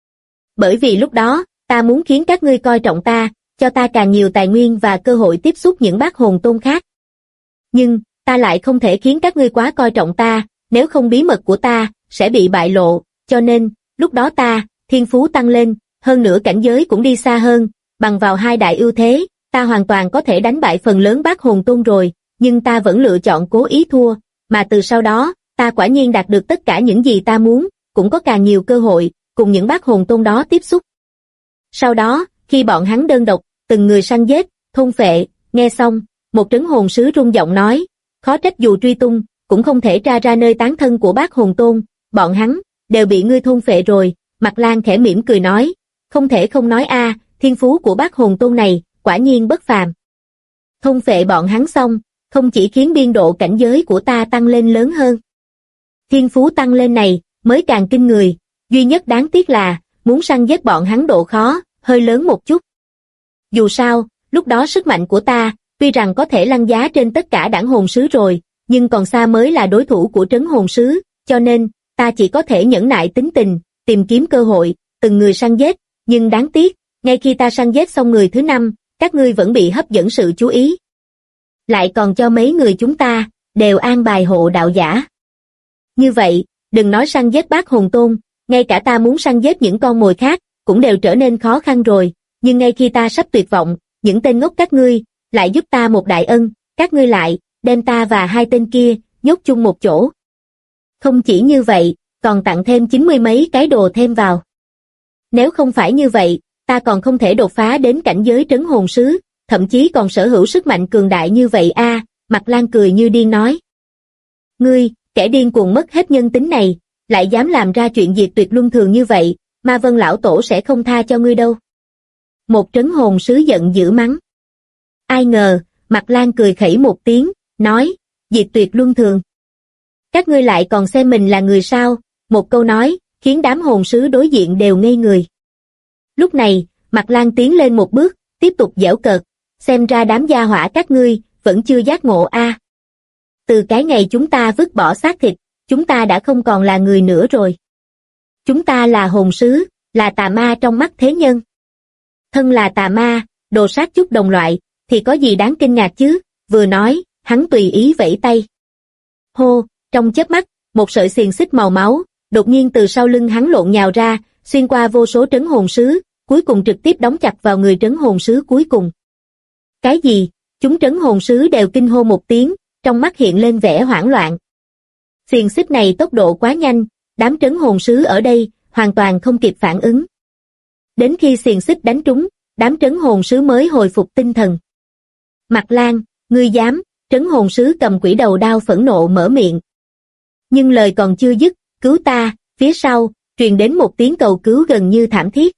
Bởi vì lúc đó, ta muốn khiến các ngươi coi trọng ta, cho ta càng nhiều tài nguyên và cơ hội tiếp xúc những bác hồn tôn khác. Nhưng, ta lại không thể khiến các ngươi quá coi trọng ta, nếu không bí mật của ta, sẽ bị bại lộ, cho nên, lúc đó ta, thiên phú tăng lên, hơn nữa cảnh giới cũng đi xa hơn, bằng vào hai đại ưu thế, ta hoàn toàn có thể đánh bại phần lớn bác hồn tôn rồi, nhưng ta vẫn lựa chọn cố ý thua, mà từ sau đó, ta quả nhiên đạt được tất cả những gì ta muốn, cũng có càng nhiều cơ hội, cùng những bác hồn tôn đó tiếp xúc. Sau đó, khi bọn hắn đơn độc, từng người săn giết, thôn phệ, nghe xong, một trấn hồn sứ rung giọng nói, khó trách dù truy tung, cũng không thể tra ra nơi tán thân của bác hồn tôn, bọn hắn, đều bị ngươi thôn phệ rồi. Mạc Lan khẽ mỉm cười nói, không thể không nói a, thiên phú của bác hồn tôn này, quả nhiên bất phàm. Thôn phệ bọn hắn xong, không chỉ khiến biên độ cảnh giới của ta tăng lên lớn hơn. Thiên phú tăng lên này, mới càng kinh người, duy nhất đáng tiếc là, muốn săn giết bọn hắn độ khó, hơi lớn một chút. Dù sao, lúc đó sức mạnh của ta, tuy rằng có thể lăn giá trên tất cả đảng hồn sứ rồi, nhưng còn xa mới là đối thủ của trấn hồn sứ, cho nên, ta chỉ có thể nhẫn nại tính tình, tìm kiếm cơ hội, từng người săn giết, nhưng đáng tiếc, ngay khi ta săn giết xong người thứ 5, các ngươi vẫn bị hấp dẫn sự chú ý. Lại còn cho mấy người chúng ta, đều an bài hộ đạo giả. Như vậy, đừng nói săn giết bác hồn tôn, ngay cả ta muốn săn giết những con mồi khác, cũng đều trở nên khó khăn rồi, nhưng ngay khi ta sắp tuyệt vọng, những tên ngốc các ngươi, lại giúp ta một đại ân, các ngươi lại, đem ta và hai tên kia, nhốt chung một chỗ. Không chỉ như vậy, còn tặng thêm 90 mấy cái đồ thêm vào. Nếu không phải như vậy, ta còn không thể đột phá đến cảnh giới trấn hồn sứ, thậm chí còn sở hữu sức mạnh cường đại như vậy a. Mạc Lan cười như điên nói. Ngươi, kẻ điên cuồng mất hết nhân tính này, lại dám làm ra chuyện diệt tuyệt luân thường như vậy, Ma Vân lão tổ sẽ không tha cho ngươi đâu. Một trấn hồn sứ giận dữ mắng. Ai ngờ, Mạc Lan cười khẩy một tiếng, nói, diệt tuyệt luân thường. Các ngươi lại còn xem mình là người sao? Một câu nói, khiến đám hồn sứ đối diện đều ngây người. Lúc này, Mạc Lan tiến lên một bước, tiếp tục giễu cợt, xem ra đám gia hỏa các ngươi, vẫn chưa giác ngộ a. Từ cái ngày chúng ta vứt bỏ xác thịt, chúng ta đã không còn là người nữa rồi. Chúng ta là hồn sứ, là tà ma trong mắt thế nhân. Thân là tà ma, đồ sát chút đồng loại, thì có gì đáng kinh ngạc chứ? Vừa nói, hắn tùy ý vẫy tay. Hô, trong chớp mắt, một sợi xiềng xích màu máu, đột nhiên từ sau lưng hắn lộn nhào ra, xuyên qua vô số trấn hồn sứ, cuối cùng trực tiếp đóng chặt vào người trấn hồn sứ cuối cùng. Cái gì? Chúng trấn hồn sứ đều kinh hô một tiếng, trong mắt hiện lên vẻ hoảng loạn. Xiềng xích này tốc độ quá nhanh, đám trấn hồn sứ ở đây hoàn toàn không kịp phản ứng. Đến khi xiềng xích đánh trúng, đám trấn hồn sứ mới hồi phục tinh thần. Mạc Lan, ngươi dám? Trấn hồn sứ cầm quỷ đầu đao phẫn nộ mở miệng. Nhưng lời còn chưa dứt, cứu ta, phía sau, truyền đến một tiếng cầu cứu gần như thảm thiết.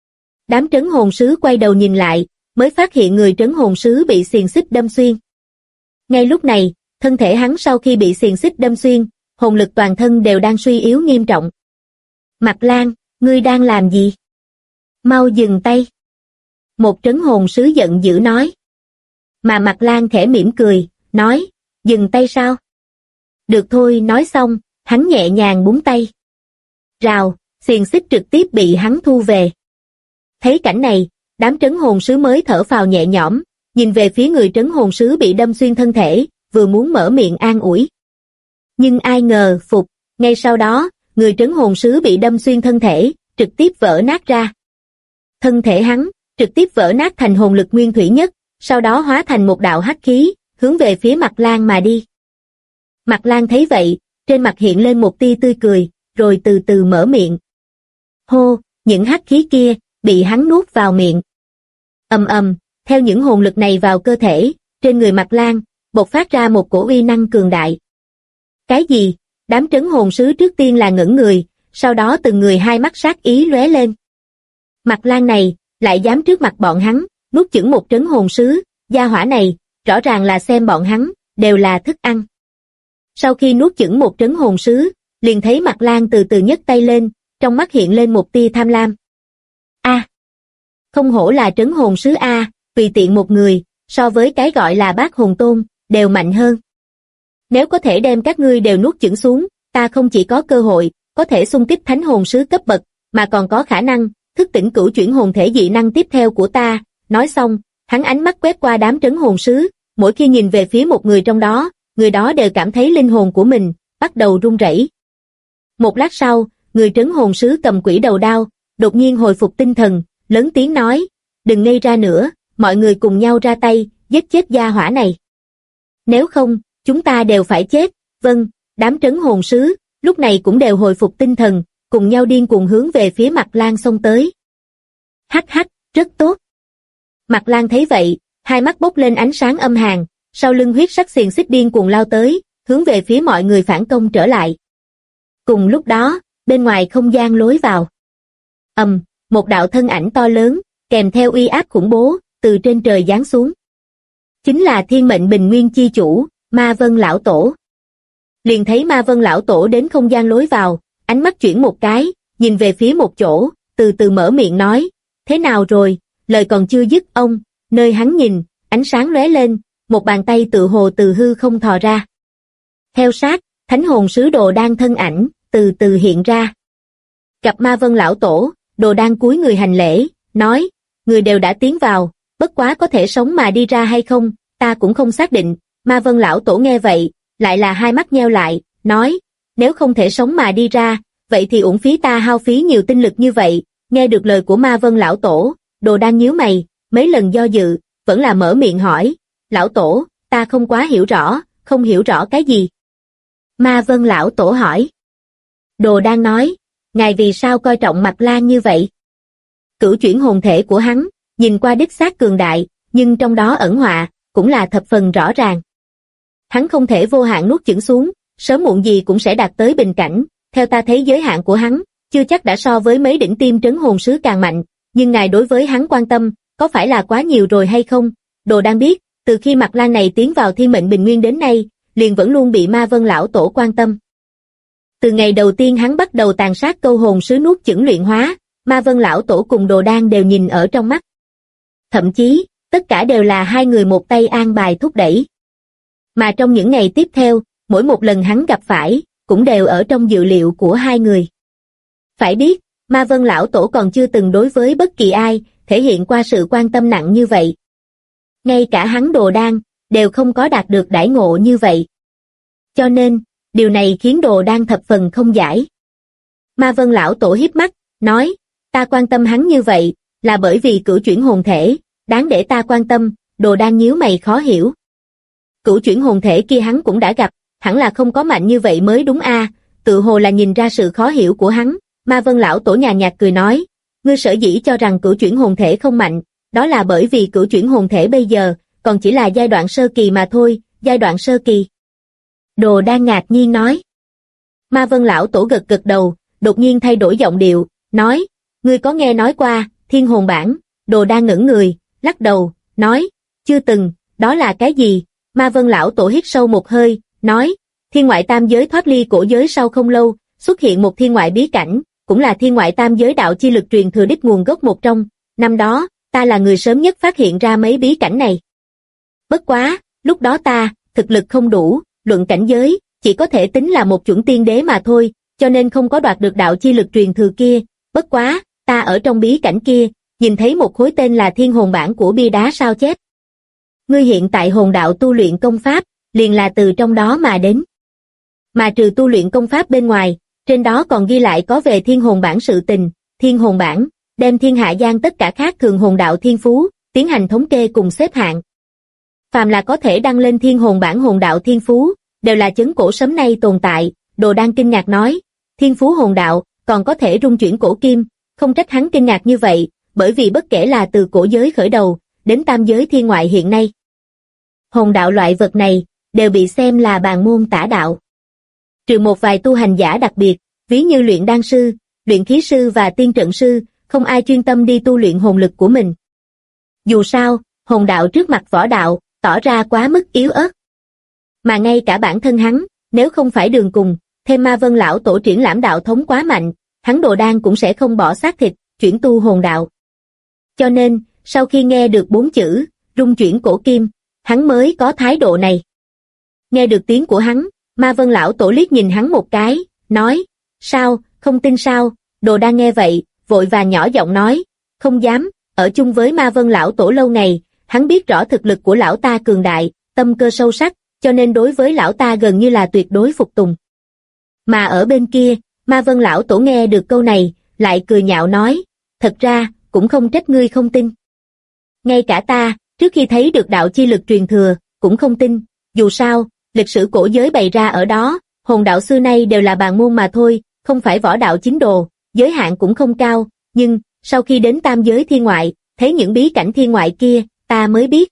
Đám trấn hồn sứ quay đầu nhìn lại, mới phát hiện người trấn hồn sứ bị xiềng xích đâm xuyên. Ngay lúc này, thân thể hắn sau khi bị xiềng xích đâm xuyên, hồn lực toàn thân đều đang suy yếu nghiêm trọng. Mạc Lan, ngươi đang làm gì? Mau dừng tay. Một trấn hồn sứ giận dữ nói. Mà Mạc Lan khẽ mỉm cười, nói, dừng tay sao? Được thôi, nói xong, hắn nhẹ nhàng búng tay. Rào, xiềng xích trực tiếp bị hắn thu về. Thấy cảnh này, đám trấn hồn sứ mới thở phào nhẹ nhõm, nhìn về phía người trấn hồn sứ bị đâm xuyên thân thể, vừa muốn mở miệng an ủi. Nhưng ai ngờ, phục, ngay sau đó, người trấn hồn sứ bị đâm xuyên thân thể, trực tiếp vỡ nát ra. Thân thể hắn, trực tiếp vỡ nát thành hồn lực nguyên thủy nhất, sau đó hóa thành một đạo hắc khí, hướng về phía Mạc Lan mà đi. Mạc Lan thấy vậy, trên mặt hiện lên một tia tươi cười, rồi từ từ mở miệng. Hô, những hắc khí kia, bị hắn nuốt vào miệng. Ầm ầm, theo những hồn lực này vào cơ thể, trên người Mạc Lan, bộc phát ra một cổ uy năng cường đại. Cái gì? Đám trấn hồn sứ trước tiên là ngẩn người, sau đó từng người hai mắt sát ý lóe lên. Mạc Lan này, lại dám trước mặt bọn hắn, nuốt chửng một trấn hồn sứ, gia hỏa này, rõ ràng là xem bọn hắn, đều là thức ăn. Sau khi nuốt chửng một trấn hồn sứ, liền thấy Mạc Lan từ từ nhấc tay lên, trong mắt hiện lên một tia tham lam. A, không hổ là trấn hồn sứ A, tùy tiện một người, so với cái gọi là bát hồn tôn, đều mạnh hơn. Nếu có thể đem các ngươi đều nuốt chửng xuống, ta không chỉ có cơ hội, có thể xung kích thánh hồn sứ cấp bậc, mà còn có khả năng, thức tỉnh cửu chuyển hồn thể dị năng tiếp theo của ta. Nói xong, hắn ánh mắt quét qua đám trấn hồn sứ, mỗi khi nhìn về phía một người trong đó, người đó đều cảm thấy linh hồn của mình, bắt đầu run rẩy. Một lát sau, người trấn hồn sứ cầm quỷ đầu đao, đột nhiên hồi phục tinh thần, lớn tiếng nói, đừng ngây ra nữa, mọi người cùng nhau ra tay, giết chết gia hỏa này. Nếu không, chúng ta đều phải chết. Vâng, đám trấn hồn sứ, lúc này cũng đều hồi phục tinh thần, cùng nhau điên cuồng hướng về phía Mạc Lan xông tới. Hắc hắc, rất tốt. Mạc Lan thấy vậy, hai mắt bốc lên ánh sáng âm hàn, sau lưng huyết sắc xiềng xích điên cuồng lao tới, hướng về phía mọi người phản công trở lại. Cùng lúc đó, bên ngoài không gian lối vào. Một đạo thân ảnh to lớn, kèm theo uy áp khủng bố, từ trên trời giáng xuống. Chính là thiên mệnh bình nguyên chi chủ, Ma Vân lão tổ. Liền thấy Ma Vân lão tổ đến không gian lối vào, ánh mắt chuyển một cái, nhìn về phía một chỗ, từ từ mở miệng nói, thế nào rồi? Lời còn chưa dứt nơi hắn nhìn, ánh sáng lóe lên, một bàn tay tự hồ từ hư không thò ra. Theo sát, thánh hồn sứ Đồ Đan thân ảnh, từ từ hiện ra. Gặp Ma Vân lão tổ, Đồ Đan cúi người hành lễ, nói, người đều đã tiến vào, bất quá có thể sống mà đi ra hay không, ta cũng không xác định. Ma Vân lão tổ nghe vậy, lại là hai mắt nheo lại, nói, nếu không thể sống mà đi ra, vậy thì uổng phí ta hao phí nhiều tinh lực như vậy. Nghe được lời của Ma Vân lão tổ, Đồ Đan nhíu mày, mấy lần do dự, vẫn là mở miệng hỏi, lão tổ, ta không quá hiểu rõ, không hiểu rõ cái gì? Ma Vân lão tổ hỏi. Đồ Đan nói, ngài vì sao coi trọng Mạc Lan như vậy? Cửu chuyển hồn thể của hắn, nhìn qua đích xác cường đại, nhưng trong đó ẩn họa, cũng là thập phần rõ ràng. Hắn không thể vô hạn nuốt chửng xuống, sớm muộn gì cũng sẽ đạt tới bình cảnh, theo ta thấy giới hạn của hắn, chưa chắc đã so với mấy đỉnh tiêm trấn hồn sứ càng mạnh, nhưng ngài đối với hắn quan tâm, có phải là quá nhiều rồi hay không? Đồ Đan biết, từ khi Mạc Lan này tiến vào Thiên Mệnh Bình Nguyên đến nay, liền vẫn luôn bị Ma Vân lão tổ quan tâm. Từ ngày đầu tiên hắn bắt đầu tàn sát câu hồn sứ nuốt chửng luyện hóa, Ma Vân lão tổ cùng Đồ Đan đều nhìn ở trong mắt. Thậm chí, tất cả đều là hai người một tay an bài thúc đẩy. Mà trong những ngày tiếp theo, mỗi một lần hắn gặp phải, cũng đều ở trong dự liệu của hai người. Phải biết, Ma Vân lão tổ còn chưa từng đối với bất kỳ ai, thể hiện qua sự quan tâm nặng như vậy. Ngay cả hắn Đồ Đan, đều không có đạt được đãi ngộ như vậy. Cho nên, điều này khiến Đồ Đan thập phần không giải. Ma Vân lão tổ hiếp mắt, nói, ta quan tâm hắn như vậy, là bởi vì cửu chuyển hồn thể, đáng để ta quan tâm. Đồ Đan nhíu mày khó hiểu. Cửu chuyển hồn thể kia hắn cũng đã gặp, hẳn là không có mạnh như vậy mới đúng a. Tự hồ là nhìn ra sự khó hiểu của hắn. Ma Vân lão tổ nhàn nhạt cười nói, ngươi sở dĩ cho rằng cửu chuyển hồn thể không mạnh, đó là bởi vì cửu chuyển hồn thể bây giờ, còn chỉ là giai đoạn sơ kỳ mà thôi, giai đoạn sơ kỳ. Đồ Đan ngạc nhiên nói. Ma Vân lão tổ gật gật đầu, đột nhiên thay đổi giọng điệu, nói, ngươi có nghe nói qua, thiên hồn bản? Đồ Đan ngẩn người, lắc đầu, nói, chưa từng, đó là cái gì? Ma Vân lão tổ hít sâu một hơi, nói, thiên ngoại tam giới thoát ly cổ giới sau không lâu, xuất hiện một thiên ngoại bí cảnh, cũng là thiên ngoại tam giới đạo chi lực truyền thừa đích nguồn gốc một trong. Năm đó, ta là người sớm nhất phát hiện ra mấy bí cảnh này. Bất quá, lúc đó ta, thực lực không đủ, luận cảnh giới, chỉ có thể tính là một chuẩn tiên đế mà thôi, cho nên không có đoạt được đạo chi lực truyền thừa kia. Bất quá, ta ở trong bí cảnh kia, nhìn thấy một khối tên là thiên hồn bản của bia đá sao chép. Ngươi hiện tại hồn đạo tu luyện công pháp, liền là từ trong đó mà đến. Mà trừ tu luyện công pháp bên ngoài, trên đó còn ghi lại có về thiên hồn bản sự tình. Thiên hồn bản, đem thiên hạ gian tất cả khác thường hồn đạo thiên phú, tiến hành thống kê cùng xếp hạng. Phàm là có thể đăng lên thiên hồn bản hồn đạo thiên phú, đều là chấn cổ sớm nay tồn tại. Đồ Đan kinh ngạc nói, thiên phú hồn đạo, còn có thể rung chuyển cổ kim, không trách hắn kinh ngạc như vậy, bởi vì bất kể là từ cổ giới khởi đầu, đến tam giới thiên ngoại hiện nay. Hồn đạo loại vật này, đều bị xem là bàn môn tả đạo. Trừ một vài tu hành giả đặc biệt, ví như luyện đan sư, luyện khí sư và tiên trận sư, không ai chuyên tâm đi tu luyện hồn lực của mình. Dù sao, hồn đạo trước mặt võ đạo, tỏ ra quá mức yếu ớt. Mà ngay cả bản thân hắn, nếu không phải đường cùng, thêm Ma Vân lão tổ triển lãm đạo thống quá mạnh, hắn Đồ Đan cũng sẽ không bỏ xác thịt, chuyển tu hồn đạo. Cho nên, sau khi nghe được 4 chữ, rung chuyển cổ kim, hắn mới có thái độ này. Nghe được tiếng của hắn, Ma Vân lão tổ liếc nhìn hắn một cái, nói, sao, không tin sao? Đồ Đan nghe vậy, vội vàng nhỏ giọng nói, không dám, ở chung với Ma Vân lão tổ lâu ngày, hắn biết rõ thực lực của lão ta cường đại, tâm cơ sâu sắc, cho nên đối với lão ta gần như là tuyệt đối phục tùng. Mà ở bên kia, Ma Vân lão tổ nghe được câu này, lại cười nhạo nói, thật ra, cũng không trách ngươi không tin. Ngay cả ta, trước khi thấy được đạo chi lực truyền thừa, cũng không tin, dù sao, lịch sử cổ giới bày ra ở đó, hồn đạo xưa nay đều là bàn môn mà thôi, không phải võ đạo chính đồ, giới hạn cũng không cao, nhưng, sau khi đến tam giới thiên ngoại, thấy những bí cảnh thiên ngoại kia, ta mới biết.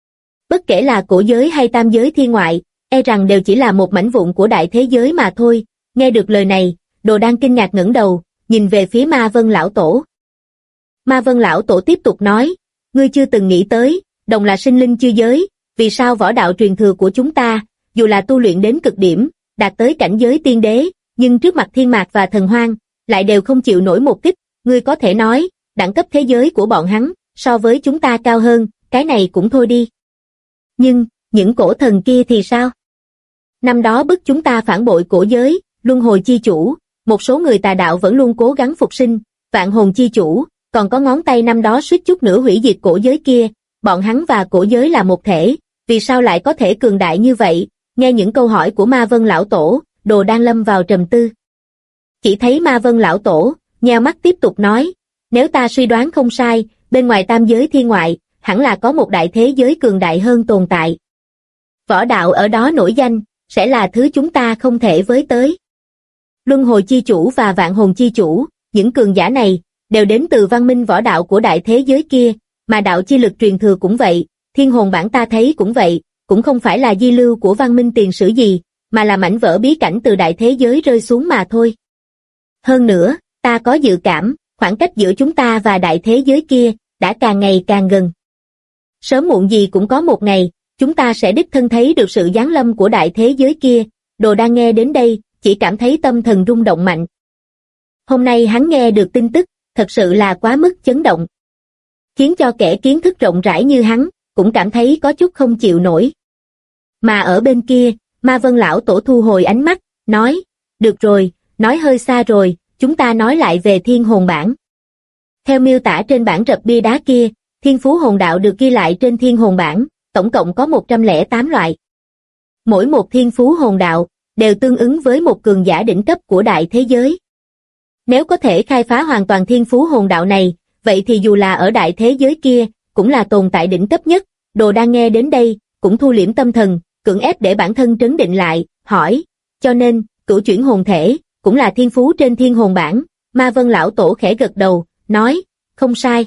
Bất kể là cổ giới hay tam giới thiên ngoại, e rằng đều chỉ là một mảnh vụn của đại thế giới mà thôi. Nghe được lời này, Đồ Đan kinh ngạc ngẩng đầu, nhìn về phía Ma Vân lão tổ. Ma Vân lão tổ tiếp tục nói, ngươi chưa từng nghĩ tới, đồng là sinh linh chư giới, vì sao võ đạo truyền thừa của chúng ta, dù là tu luyện đến cực điểm, đạt tới cảnh giới tiên đế, nhưng trước mặt thiên mạc và thần hoang, lại đều không chịu nổi một kích. Ngươi có thể nói, đẳng cấp thế giới của bọn hắn, so với chúng ta cao hơn, cái này cũng thôi đi. Nhưng, những cổ thần kia thì sao? Năm đó bức chúng ta phản bội cổ giới, luân hồi chi chủ, một số người tà đạo vẫn luôn cố gắng phục sinh, vạn hồn chi chủ, còn có ngón tay năm đó suýt chút nữa hủy diệt cổ giới kia, bọn hắn và cổ giới là một thể, vì sao lại có thể cường đại như vậy? Nghe những câu hỏi của Ma Vân lão tổ, Đồ Đan lâm vào trầm tư. Chỉ thấy Ma Vân lão tổ, nheo mắt tiếp tục nói, nếu ta suy đoán không sai, bên ngoài tam giới thiên ngoại, hẳn là có một đại thế giới cường đại hơn tồn tại. Võ đạo ở đó nổi danh, sẽ là thứ chúng ta không thể với tới. Luân hồi chi chủ và vạn hồn chi chủ, những cường giả này, đều đến từ văn minh võ đạo của đại thế giới kia, mà đạo chi lực truyền thừa cũng vậy, thiên hồn bản ta thấy cũng vậy, cũng không phải là di lưu của văn minh tiền sử gì, mà là mảnh vỡ bí cảnh từ đại thế giới rơi xuống mà thôi. Hơn nữa, ta có dự cảm, khoảng cách giữa chúng ta và đại thế giới kia đã càng ngày càng gần. Sớm muộn gì cũng có một ngày, chúng ta sẽ đích thân thấy được sự giáng lâm của đại thế giới kia. Đồ đang nghe đến đây, chỉ cảm thấy tâm thần rung động mạnh. Hôm nay hắn nghe được tin tức, thật sự là quá mức chấn động. Khiến cho kẻ kiến thức rộng rãi như hắn, cũng cảm thấy có chút không chịu nổi. Mà ở bên kia, Ma Vân lão tổ thu hồi ánh mắt, nói, được rồi, nói hơi xa rồi, chúng ta nói lại về thiên hồn bản. Theo miêu tả trên bản rập bia đá kia, thiên phú hồn đạo được ghi lại trên thiên hồn bản, tổng cộng có 108 loại. Mỗi một thiên phú hồn đạo, đều tương ứng với một cường giả đỉnh cấp của đại thế giới. Nếu có thể khai phá hoàn toàn thiên phú hồn đạo này, vậy thì dù là ở đại thế giới kia, cũng là tồn tại đỉnh cấp nhất. Đồ đang nghe đến đây, cũng thu liễm tâm thần, cưỡng ép để bản thân trấn định lại, hỏi, cho nên, cửu chuyển hồn thể, cũng là thiên phú trên thiên hồn bản. Ma Vân lão tổ khẽ gật đầu, nói, không sai.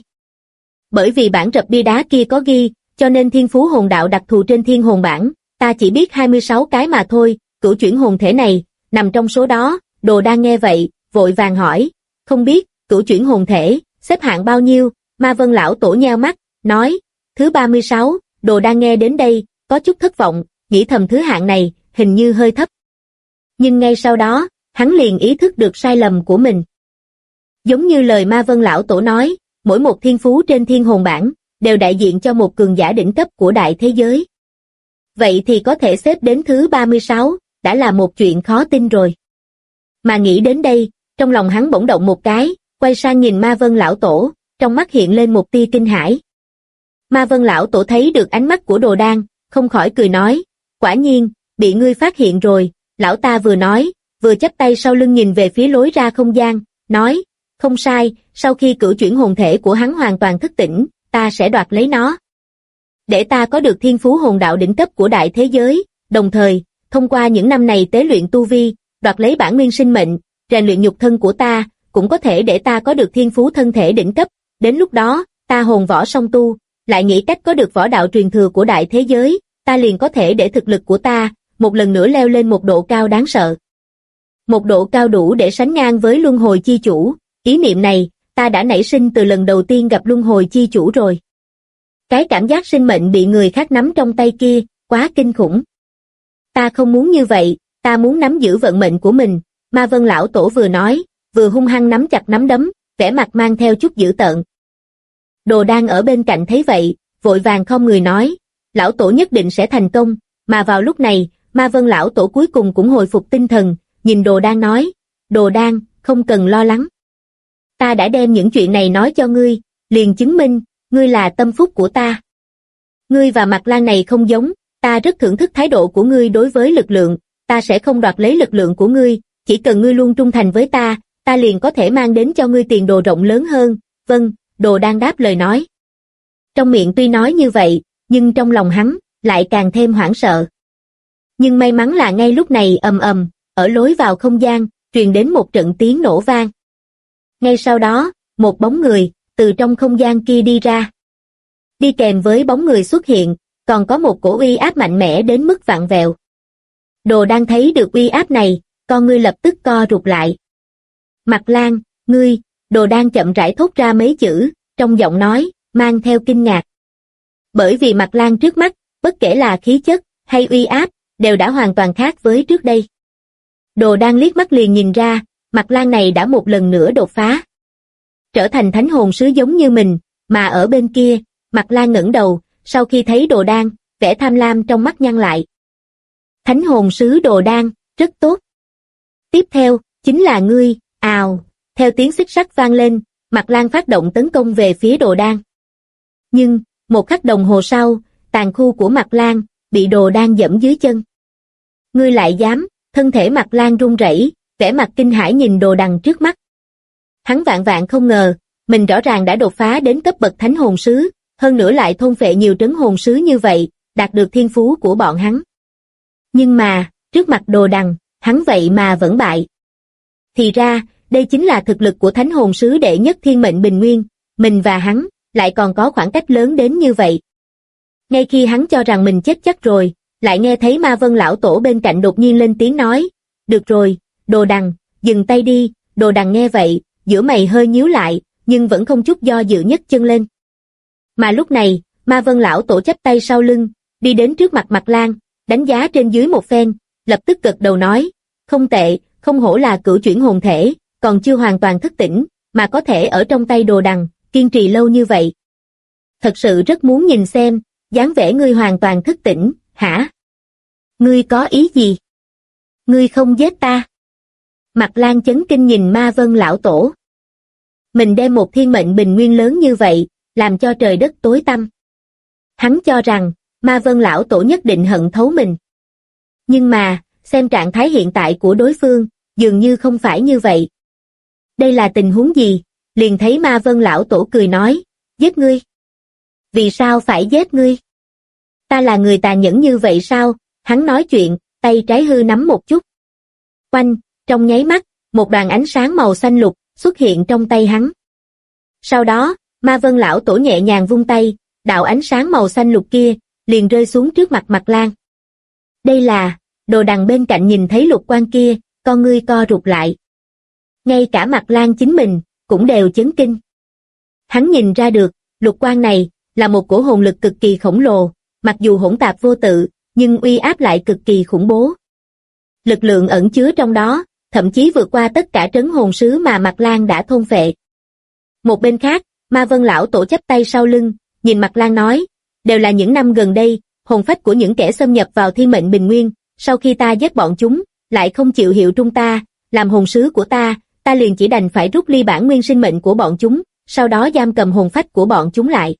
Bởi vì bản rập bia đá kia có ghi, cho nên thiên phú hồn đạo đặc thù trên thiên hồn bản, ta chỉ biết 26 cái mà thôi, cửu chuyển hồn thể này, nằm trong số đó. Đồ đang nghe vậy, vội vàng hỏi, không biết, cửu chuyển hồn thể, xếp hạng bao nhiêu? Ma Vân lão tổ nheo mắt, nói, thứ 36. Đồ đang nghe đến đây, có chút thất vọng, nghĩ thầm thứ hạng này, hình như hơi thấp. Nhưng ngay sau đó, hắn liền ý thức được sai lầm của mình. Giống như lời Ma Vân lão tổ nói, mỗi một thiên phú trên thiên hồn bản, đều đại diện cho một cường giả đỉnh cấp của đại thế giới. Vậy thì có thể xếp đến thứ 36, đã là một chuyện khó tin rồi. Mà nghĩ đến đây, trong lòng hắn bỗng động một cái, quay sang nhìn Ma Vân lão tổ, trong mắt hiện lên một tia kinh hãi. Ma Vân lão tổ thấy được ánh mắt của Đồ Đan, không khỏi cười nói, quả nhiên, bị ngươi phát hiện rồi. Lão ta vừa nói, vừa chắp tay sau lưng nhìn về phía lối ra không gian, nói, không sai, sau khi cửu chuyển hồn thể của hắn hoàn toàn thức tỉnh, ta sẽ đoạt lấy nó. Để ta có được thiên phú hồn đạo đỉnh cấp của đại thế giới, đồng thời, thông qua những năm này tế luyện tu vi, đoạt lấy bản nguyên sinh mệnh, rèn luyện nhục thân của ta, cũng có thể để ta có được thiên phú thân thể đỉnh cấp. Đến lúc đó, ta hồn võ song tu, lại nghĩ cách có được võ đạo truyền thừa của đại thế giới, ta liền có thể để thực lực của ta, một lần nữa leo lên một độ cao đáng sợ. Một độ cao đủ để sánh ngang với luân hồi chi chủ. Ý niệm này, ta đã nảy sinh từ lần đầu tiên gặp luân hồi chi chủ rồi. Cái cảm giác sinh mệnh bị người khác nắm trong tay kia, quá kinh khủng. Ta không muốn như vậy, ta muốn nắm giữ vận mệnh của mình. Ma Vân lão tổ vừa nói, vừa hung hăng nắm chặt nắm đấm, vẻ mặt mang theo chút dữ tợn. Đồ đang ở bên cạnh thấy vậy, vội vàng không người nói, lão tổ nhất định sẽ thành công. Mà vào lúc này, Ma Vân lão tổ cuối cùng cũng hồi phục tinh thần, nhìn Đồ đang nói, Đồ đang, không cần lo lắng. Ta đã đem những chuyện này nói cho ngươi, liền chứng minh, ngươi là tâm phúc của ta. Ngươi và Mạc Lan này không giống, ta rất thưởng thức thái độ của ngươi đối với lực lượng, ta sẽ không đoạt lấy lực lượng của ngươi, chỉ cần ngươi luôn trung thành với ta, ta liền có thể mang đến cho ngươi tiền đồ rộng lớn hơn. Vâng, Đồ đang đáp lời nói. Trong miệng tuy nói như vậy, nhưng trong lòng hắn, lại càng thêm hoảng sợ. Nhưng may mắn là ngay lúc này ầm ầm, ở lối vào không gian, truyền đến một trận tiếng nổ vang. Ngay sau đó, một bóng người, từ trong không gian kia đi ra. Đi kèm với bóng người xuất hiện, còn có một cổ uy áp mạnh mẽ đến mức vặn vẹo. Đồ đang thấy được uy áp này, con ngươi lập tức co rụt lại. Mạc Lan, ngươi, Đồ đang chậm rãi thốt ra mấy chữ, trong giọng nói, mang theo kinh ngạc. Bởi vì Mạc Lan trước mắt, bất kể là khí chất, hay uy áp, đều đã hoàn toàn khác với trước đây. Đồ đang liếc mắt liền nhìn ra, Mạc Lan này đã một lần nữa đột phá. Trở thành thánh hồn sứ giống như mình, mà ở bên kia, Mạc Lan ngẩng đầu, sau khi thấy Đồ đang, vẻ tham lam trong mắt nhăn lại. Thánh hồn sứ Đồ đang, rất tốt. Tiếp theo, chính là ngươi, ào, theo tiếng xích sắt vang lên, Mạc Lan phát động tấn công về phía Đồ đang. Nhưng, một khắc đồng hồ sau, tàn khu của Mạc Lan, bị Đồ đang giẫm dưới chân. Ngươi lại dám, thân thể Mạc Lan run rẩy, vẻ mặt kinh hãi nhìn Đồ đằng trước mắt. Hắn vạn vạn không ngờ, mình rõ ràng đã đột phá đến cấp bậc thánh hồn sứ, hơn nữa lại thôn phệ nhiều trấn hồn sứ như vậy, đạt được thiên phú của bọn hắn. Nhưng mà, trước mặt Đồ đằng, hắn vậy mà vẫn bại. Thì ra, đây chính là thực lực của thánh hồn sứ đệ nhất thiên mệnh bình nguyên, mình và hắn, lại còn có khoảng cách lớn đến như vậy. Ngay khi hắn cho rằng mình chết chắc rồi, lại nghe thấy Ma Vân lão tổ bên cạnh đột nhiên lên tiếng nói, được rồi, Đồ Đằng, dừng tay đi. Đồ Đằng nghe vậy, giữa mày hơi nhíu lại, nhưng vẫn không chút do dự nhấc chân lên. Mà lúc này, Ma Vân lão tổ chắp tay sau lưng, đi đến trước mặt Mạc Lang, đánh giá trên dưới một phen, lập tức gật đầu nói, không tệ, không hổ là cửu chuyển hồn thể, còn chưa hoàn toàn thức tỉnh, mà có thể ở trong tay Đồ Đằng, kiên trì lâu như vậy. Thật sự rất muốn nhìn xem, dáng vẻ ngươi hoàn toàn thức tỉnh, hả? Ngươi có ý gì? Ngươi không giết ta? Mạc Lang chấn kinh nhìn Ma Vân lão tổ. Mình đem một thiên mệnh bình nguyên lớn như vậy, làm cho trời đất tối tăm. Hắn cho rằng, Ma Vân lão tổ nhất định hận thấu mình. Nhưng mà, xem trạng thái hiện tại của đối phương, dường như không phải như vậy. Đây là tình huống gì? Liền thấy Ma Vân lão tổ cười nói, giết ngươi. Vì sao phải giết ngươi? Ta là người tàn nhẫn như vậy sao? Hắn nói chuyện, tay trái hư nắm một chút. Oanh, trong nháy mắt, một đoàn ánh sáng màu xanh lục xuất hiện trong tay hắn. Sau đó, Ma Vân lão tổ nhẹ nhàng vung tay, đạo ánh sáng màu xanh lục kia liền rơi xuống trước mặt Mạc Lang. Đây là, Đồ Đằng bên cạnh nhìn thấy lục quang kia, con ngươi co rụt lại. Ngay cả Mạc Lang chính mình cũng đều chấn kinh. Hắn nhìn ra được, lục quang này là một cổ hồn lực cực kỳ khổng lồ, mặc dù hỗn tạp vô tự, nhưng uy áp lại cực kỳ khủng bố. Lực lượng ẩn chứa trong đó, thậm chí vượt qua tất cả trấn hồn sứ mà Mạc Lang đã thôn phệ. Một bên khác, Ma Vân lão tổ chắp tay sau lưng, nhìn Mạc Lang nói, đều là những năm gần đây, hồn phách của những kẻ xâm nhập vào thiên mệnh bình nguyên, sau khi ta giết bọn chúng, lại không chịu hiệu trung ta, làm hồn sứ của ta liền chỉ đành phải rút ly bản nguyên sinh mệnh của bọn chúng, sau đó giam cầm hồn phách của bọn chúng lại.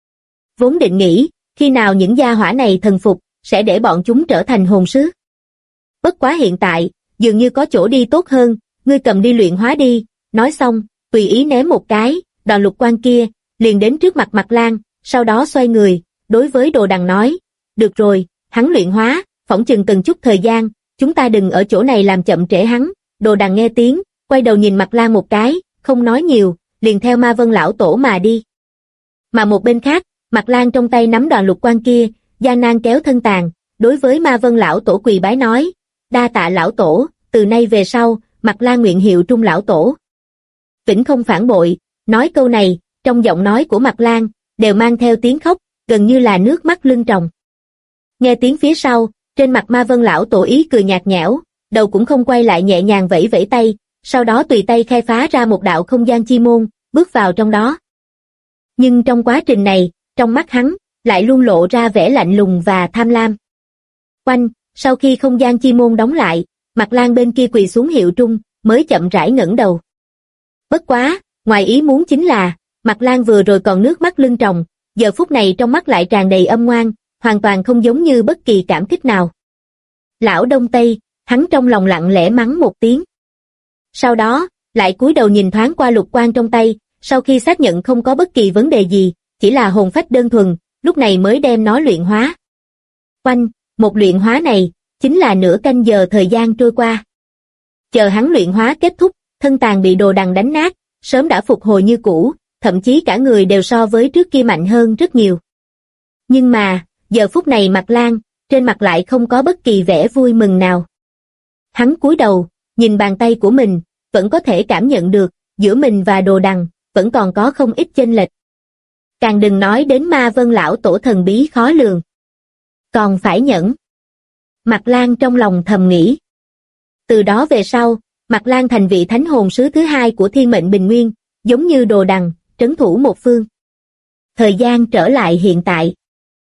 Vốn định nghĩ, khi nào những gia hỏa này thần phục, sẽ để bọn chúng trở thành hồn sứ. Bất quá hiện tại, dường như có chỗ đi tốt hơn, ngươi cầm đi luyện hóa đi. Nói xong, tùy ý ném một cái, đoàn lục quang kia liền đến trước mặt Mạc Lang, sau đó xoay người, đối với Đồ Đằng nói, được rồi, hắn luyện hóa, phỏng chừng cần chút thời gian, chúng ta đừng ở chỗ này làm chậm trễ hắn. Đồ Đằng nghe tiếng, quay đầu nhìn Mạc Lang một cái, không nói nhiều, liền theo Ma Vân lão tổ mà đi. Mà một bên khác, Mạc Lang trong tay nắm đoàn lục quang kia, gian nan kéo thân tàn, đối với Ma Vân lão tổ quỳ bái nói, đa tạ lão tổ, từ nay về sau, Mạc Lang nguyện hiệu trung lão tổ. Vĩnh không phản bội. Nói câu này, trong giọng nói của Mạc Lang đều mang theo tiếng khóc, gần như là nước mắt lưng tròng. Nghe tiếng phía sau, trên mặt Ma Vân lão tổ ý cười nhạt nhẽo, đầu cũng không quay lại nhẹ nhàng vẫy vẫy tay, sau đó tùy tay khai phá ra một đạo không gian chi môn, bước vào trong đó. Nhưng trong quá trình này, trong mắt hắn lại luôn lộ ra vẻ lạnh lùng và tham lam. Oanh, sau khi không gian chi môn đóng lại, Mạc Lang bên kia quỳ xuống hiệu trung, mới chậm rãi ngẩng đầu. Bất quá, ngoài ý muốn chính là, Mạc Lang vừa rồi còn nước mắt lưng tròng, giờ phút này trong mắt lại tràn đầy âm ngoan, hoàn toàn không giống như bất kỳ cảm kích nào. Lão Đông Tây, hắn trong lòng lặng lẽ mắng một tiếng. Sau đó, lại cúi đầu nhìn thoáng qua lục quang trong tay, sau khi xác nhận không có bất kỳ vấn đề gì, chỉ là hồn phách đơn thuần, lúc này mới đem nó luyện hóa. Oanh, một luyện hóa này, chính là nửa canh giờ thời gian trôi qua. Chờ hắn luyện hóa kết thúc, thân tàn bị Đồ Đằng đánh nát, sớm đã phục hồi như cũ, thậm chí cả người đều so với trước kia mạnh hơn rất nhiều. Nhưng mà, giờ phút này Mạc Lang, trên mặt lại không có bất kỳ vẻ vui mừng nào. Hắn cúi đầu, nhìn bàn tay của mình, vẫn có thể cảm nhận được, giữa mình và Đồ Đằng, vẫn còn có không ít chênh lệch. Càng đừng nói đến Ma Vân lão tổ thần bí khó lường. Còn phải nhẫn. Mạc Lang trong lòng thầm nghĩ. Từ đó về sau, Mạc Lang thành vị thánh hồn sứ thứ hai của thiên mệnh bình nguyên, giống như Đồ Đằng, trấn thủ một phương. Thời gian trở lại hiện tại.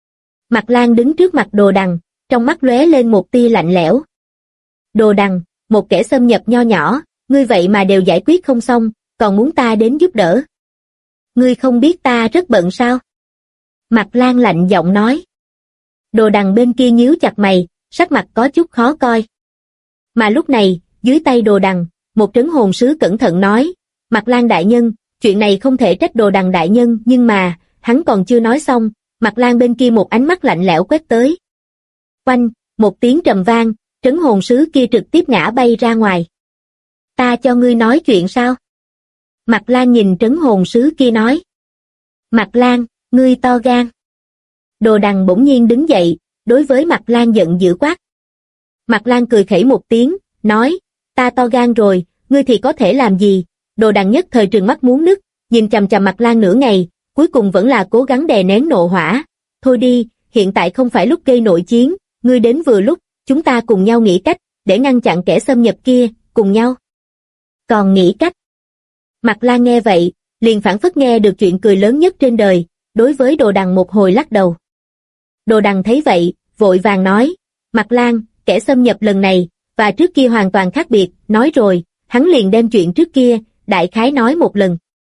Mạc Lang đứng trước mặt Đồ Đằng, trong mắt lóe lên một tia lạnh lẽo. Đồ Đằng, một kẻ xâm nhập nho nhỏ, ngươi vậy mà đều giải quyết không xong, còn muốn ta đến giúp đỡ. Ngươi không biết ta rất bận sao? Mạc Lang lạnh giọng nói. Đồ Đằng bên kia nhíu chặt mày, sắc mặt có chút khó coi. Mà lúc này, dưới tay Đồ Đằng, một trấn hồn sứ cẩn thận nói, Mạc Lang đại nhân, chuyện này không thể trách Đồ Đằng đại nhân, nhưng mà, hắn còn chưa nói xong, Mạc Lang bên kia một ánh mắt lạnh lẽo quét tới. Oanh, một tiếng trầm vang, trấn hồn sứ kia trực tiếp ngã bay ra ngoài. Ta cho ngươi nói chuyện sao? Mạc Lang nhìn trấn hồn sứ kia nói. Mạc Lang, ngươi to gan. Đồ Đằng bỗng nhiên đứng dậy, đối với Mạc Lan giận dữ quát. Mạc Lan cười khẩy một tiếng, nói, ta to gan rồi, ngươi thì có thể làm gì? Đồ Đằng nhất thời trừng mắt muốn nứt, nhìn chằm chằm Mạc Lan nửa ngày, cuối cùng vẫn là cố gắng đè nén nộ hỏa. Thôi đi, hiện tại không phải lúc gây nội chiến, ngươi đến vừa lúc, chúng ta cùng nhau nghĩ cách, để ngăn chặn kẻ xâm nhập kia, cùng nhau. Còn nghĩ cách? Mạc Lan nghe vậy, liền phảng phất nghe được chuyện cười lớn nhất trên đời, đối với Đồ Đằng một hồi lắc đầu. Đồ Đằng thấy vậy, vội vàng nói, Mạc Lan, kẻ xâm nhập lần này, và trước kia hoàn toàn khác biệt, nói rồi, hắn liền đem chuyện trước kia, đại khái nói một lần.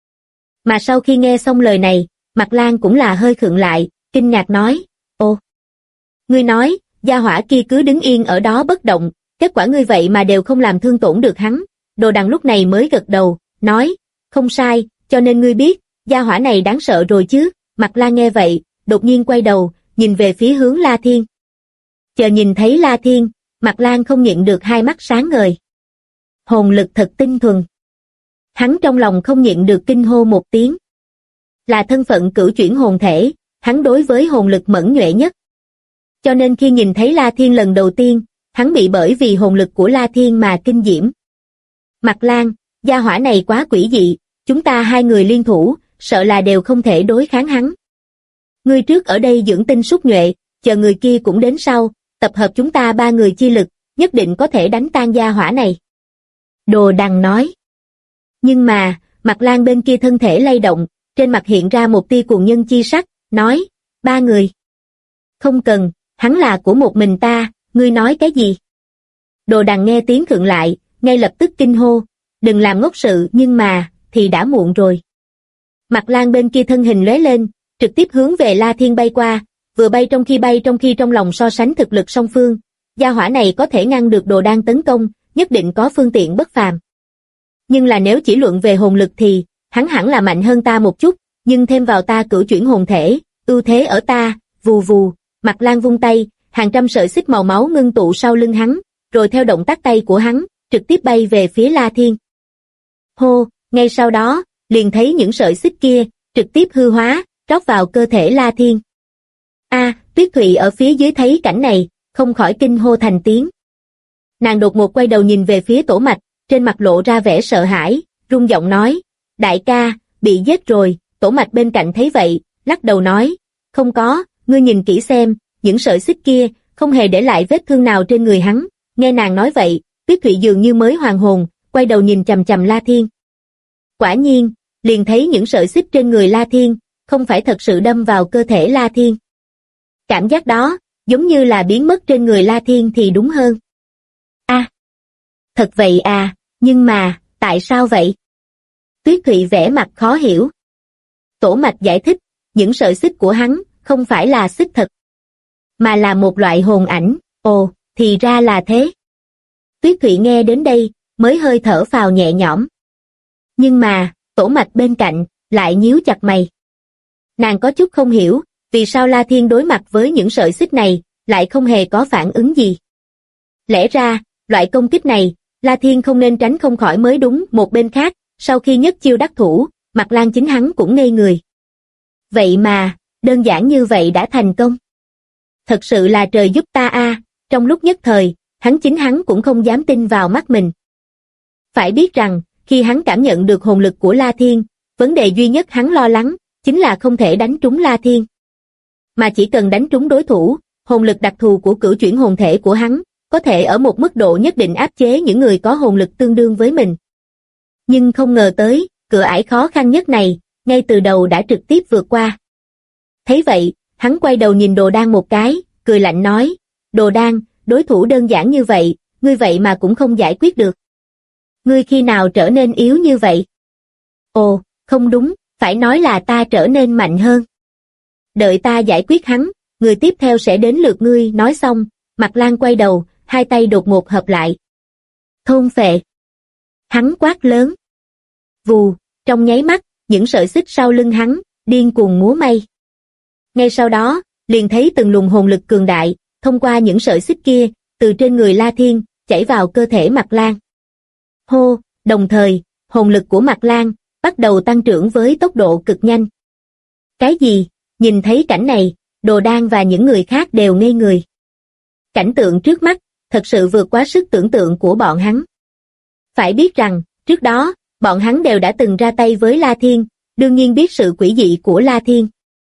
Mà sau khi nghe xong lời này, Mạc Lan cũng là hơi khựng lại, kinh ngạc nói, ô, ngươi nói, gia hỏa kia cứ đứng yên ở đó bất động, kết quả ngươi vậy mà đều không làm thương tổn được hắn. Đồ Đằng lúc này mới gật đầu, nói, không sai, cho nên ngươi biết, gia hỏa này đáng sợ rồi chứ. Mạc Lan nghe vậy, đột nhiên quay đầu, nhìn về phía hướng La Thiên. Chờ nhìn thấy La Thiên, Mạc Lan không nhịn được hai mắt sáng ngời. Hồn lực thật tinh thuần. Hắn trong lòng không nhịn được kinh hô một tiếng. Là thân phận cửu chuyển hồn thể, hắn đối với hồn lực mẫn nhuệ nhất. Cho nên khi nhìn thấy La Thiên lần đầu tiên, hắn bị bởi vì hồn lực của La Thiên mà kinh diễm. Mạc Lan, gia hỏa này quá quỷ dị, chúng ta hai người liên thủ, sợ là đều không thể đối kháng hắn. Ngươi trước ở đây dưỡng tinh xúc nhuệ, chờ người kia cũng đến sau, tập hợp chúng ta ba người chi lực, nhất định có thể đánh tan gia hỏa này. Đồ Đằng nói. Nhưng mà, Mạc Lan bên kia thân thể lay động, trên mặt hiện ra một tia cuồng nhân chi sắc, nói, ba người. Không cần, hắn là của một mình ta, ngươi nói cái gì? Đồ Đằng nghe tiếng khựng lại, ngay lập tức kinh hô, đừng làm ngốc sự, nhưng mà, thì đã muộn rồi. Mạc Lan bên kia thân hình lóe lên, trực tiếp hướng về La Thiên bay qua, vừa bay trong khi trong lòng so sánh thực lực song phương, gia hỏa này có thể ngăn được Đồ Đan tấn công, nhất định có phương tiện bất phàm. Nhưng là nếu chỉ luận về hồn lực thì, hắn hẳn là mạnh hơn ta một chút, nhưng thêm vào ta cửu chuyển hồn thể, ưu thế ở ta, vù vù, Mạc Lan vung tay, hàng trăm sợi xích màu máu ngưng tụ sau lưng hắn, rồi theo động tác tay của hắn, trực tiếp bay về phía La Thiên. Hô, ngay sau đó, liền thấy những sợi xích kia, trực tiếp hư hóa, rót vào cơ thể La Thiên. Tuyết Thụy ở phía dưới thấy cảnh này, không khỏi kinh hô thành tiếng. Nàng đột ngột quay đầu nhìn về phía Tổ Mạch, trên mặt lộ ra vẻ sợ hãi, run giọng nói, đại ca, bị giết rồi. Tổ Mạch bên cạnh thấy vậy, lắc đầu nói, không có, ngươi nhìn kỹ xem, những sợi xích kia, không hề để lại vết thương nào trên người hắn. Nghe nàng nói vậy, Tuyết Thụy dường như mới hoàn hồn, quay đầu nhìn chằm chằm La Thiên. Quả nhiên, liền thấy những sợi xích trên người La Thiên, không phải thật sự đâm vào cơ thể La Thiên. Cảm giác đó, giống như là biến mất trên người La Thiên thì đúng hơn. Thật vậy à, nhưng mà, tại sao vậy? Tuyết Thụy vẻ mặt khó hiểu. Tổ Mạch giải thích, những sợi xích của hắn, không phải là xích thật, mà là một loại hồn ảnh. Ồ, thì ra là thế. Tuyết Thụy nghe đến đây, mới hơi thở phào nhẹ nhõm. Nhưng mà, Tổ Mạch bên cạnh, lại nhíu chặt mày. Nàng có chút không hiểu, vì sao La Thiên đối mặt với những sợi xích này, lại không hề có phản ứng gì. Lẽ ra, loại công kích này, La Thiên không nên tránh không khỏi mới đúng. Một bên khác, sau khi nhất chiêu đắc thủ, Mạc Lan chính hắn cũng ngây người. Vậy mà, đơn giản như vậy đã thành công. Thật sự là trời giúp ta a. Trong lúc nhất thời, hắn cũng không dám tin vào mắt mình. Phải biết rằng, khi hắn cảm nhận được hồn lực của La Thiên, vấn đề duy nhất hắn lo lắng, chính là không thể đánh trúng La Thiên. Mà chỉ cần đánh trúng đối thủ, hồn lực đặc thù của cửu chuyển hồn thể của hắn, có thể ở một mức độ nhất định áp chế những người có hồn lực tương đương với mình. Nhưng không ngờ tới, cửa ải khó khăn nhất này, ngay từ đầu đã trực tiếp vượt qua. Thấy vậy, hắn quay đầu nhìn Đồ Đan một cái, cười lạnh nói, Đồ Đan, đối thủ đơn giản như vậy, ngươi vậy mà cũng không giải quyết được. Ngươi khi nào trở nên yếu như vậy? Ồ, không đúng, phải nói là ta trở nên mạnh hơn. Đợi ta giải quyết hắn, người tiếp theo sẽ đến lượt ngươi. Nói xong, Mạc Lan quay đầu, hai tay đột ngột hợp lại. Thôn phệ. Hắn quát lớn. Vù, trong nháy mắt, những sợi xích sau lưng hắn, điên cuồng múa may. Ngay sau đó, liền thấy từng luồng hồn lực cường đại, thông qua những sợi xích kia, từ trên người La Thiên, chảy vào cơ thể Mạc Lan. Hô, đồng thời, hồn lực của Mạc Lan, bắt đầu tăng trưởng với tốc độ cực nhanh. Cái gì? Nhìn thấy cảnh này, Đồ Đan và những người khác đều ngây người. Cảnh tượng trước mắt, thật sự vượt quá sức tưởng tượng của bọn hắn. Phải biết rằng, trước đó, bọn hắn đều đã từng ra tay với La Thiên, đương nhiên biết sự quỷ dị của La Thiên.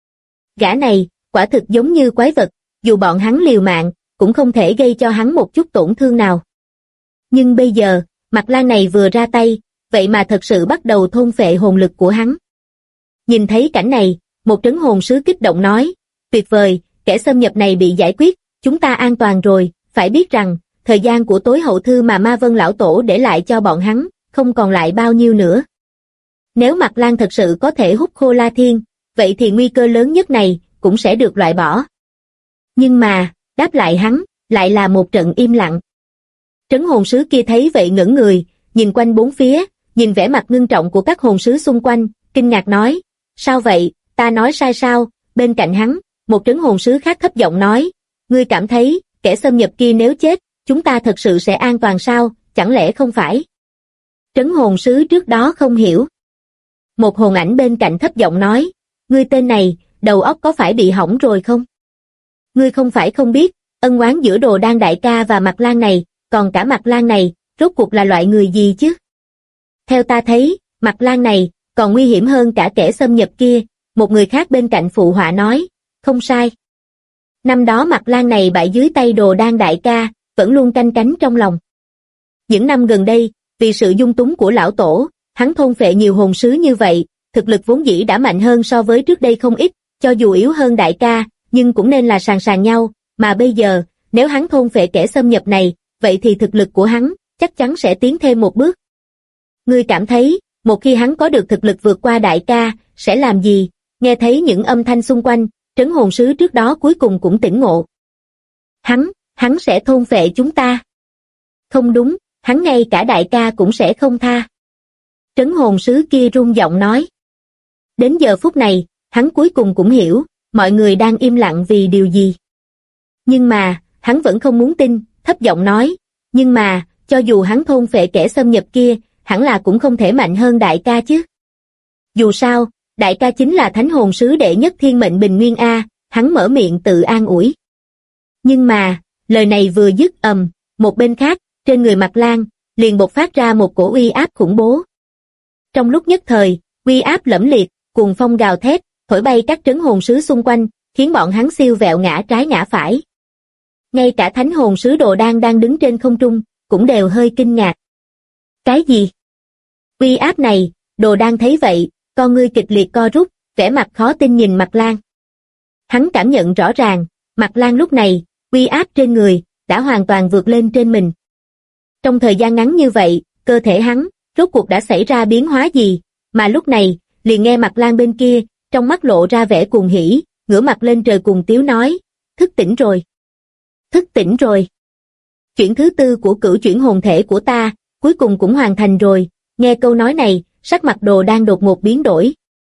Gã này, quả thực giống như quái vật, dù bọn hắn liều mạng, cũng không thể gây cho hắn một chút tổn thương nào. Nhưng bây giờ, Mạc Lan này vừa ra tay, vậy mà thật sự bắt đầu thôn phệ hồn lực của hắn. Nhìn thấy cảnh này, một trấn hồn sứ kích động nói, tuyệt vời, kẻ xâm nhập này bị giải quyết, chúng ta an toàn rồi, phải biết rằng, thời gian của tối hậu thư mà Ma Vân Lão Tổ để lại cho bọn hắn, không còn lại bao nhiêu nữa. Nếu Mạc Lan thật sự có thể hút khô La Thiên, vậy thì nguy cơ lớn nhất này cũng sẽ được loại bỏ. Nhưng mà, đáp lại hắn, lại là một trận im lặng. Trấn hồn sứ kia thấy vậy ngẩn người, nhìn quanh bốn phía, nhìn vẻ mặt ngưng trọng của các hồn sứ xung quanh, kinh ngạc nói, sao vậy, ta nói sai sao? Bên cạnh hắn, một trấn hồn sứ khác thấp giọng nói, ngươi cảm thấy, kẻ xâm nhập kia nếu chết, chúng ta thật sự sẽ an toàn sao, chẳng lẽ không phải? Trấn hồn sứ trước đó không hiểu. Một hồn ảnh bên cạnh thấp giọng nói, ngươi tên này, đầu óc có phải bị hỏng rồi không? Ngươi không phải không biết, ân oán giữa Đồ Đan đại ca và Mạc Lan này, còn cả Mạc Lan này, rốt cuộc là loại người gì chứ? Theo ta thấy, Mạc Lan này, còn nguy hiểm hơn cả kẻ xâm nhập kia, một người khác bên cạnh phụ họa nói, không sai. Năm đó Mạc Lan này bại dưới tay Đồ Đan đại ca, vẫn luôn canh cánh trong lòng. Những năm gần đây, vì sự dung túng của lão tổ, hắn thôn phệ nhiều hồn sứ như vậy, thực lực vốn dĩ đã mạnh hơn so với trước đây không ít, cho dù yếu hơn đại ca, nhưng cũng nên là sàn sàn nhau, mà bây giờ, nếu hắn thôn phệ kẻ xâm nhập này, vậy thì thực lực của hắn, chắc chắn sẽ tiến thêm một bước. Ngươi cảm thấy, một khi hắn có được thực lực vượt qua đại ca, sẽ làm gì? Nghe thấy những âm thanh xung quanh, trấn hồn sứ trước đó cuối cùng cũng tỉnh ngộ. Hắn sẽ thôn phệ chúng ta. Không đúng, hắn ngay cả đại ca cũng sẽ không tha. Trấn hồn sứ kia run giọng nói. Đến giờ phút này, hắn cuối cùng cũng hiểu, mọi người đang im lặng vì điều gì. Nhưng mà, hắn vẫn không muốn tin, thấp giọng nói, nhưng mà, cho dù hắn thôn phệ kẻ xâm nhập kia, hẳn là cũng không thể mạnh hơn đại ca chứ. Dù sao, đại ca chính là thánh hồn sứ đệ nhất thiên mệnh bình nguyên A, hắn mở miệng tự an ủi. Nhưng mà, lời này vừa dứt một bên khác, trên người Mạc Lan, liền bộc phát ra một cổ uy áp khủng bố. Trong lúc nhất thời, uy áp lẫm liệt, cuồng phong gào thét, thổi bay các trấn hồn sứ xung quanh, khiến bọn hắn siêu vẹo ngã trái ngã phải. Ngay cả thánh hồn sứ Đồ Đan đang đứng trên không trung, cũng đều hơi kinh ngạc. Cái gì? Uy áp này, Đồ Đan thấy vậy, con ngươi kịch liệt co rút, vẻ mặt khó tin nhìn Mạc Lan. Hắn cảm nhận rõ ràng, Mạc Lan lúc này, uy áp trên người, đã hoàn toàn vượt lên trên mình. Trong thời gian ngắn như vậy, cơ thể hắn, rốt cuộc đã xảy ra biến hóa gì, mà lúc này, liền nghe Mạc Lan bên kia, trong mắt lộ ra vẻ cuồng hỉ, ngửa mặt lên trời cuồng tiếu nói, thức tỉnh rồi. Thức tỉnh rồi. Chuyển thứ tư của cửu chuyển hồn thể của ta, cuối cùng cũng hoàn thành rồi. Nghe câu nói này, sắc mặt Đồ Đan đột ngột biến đổi.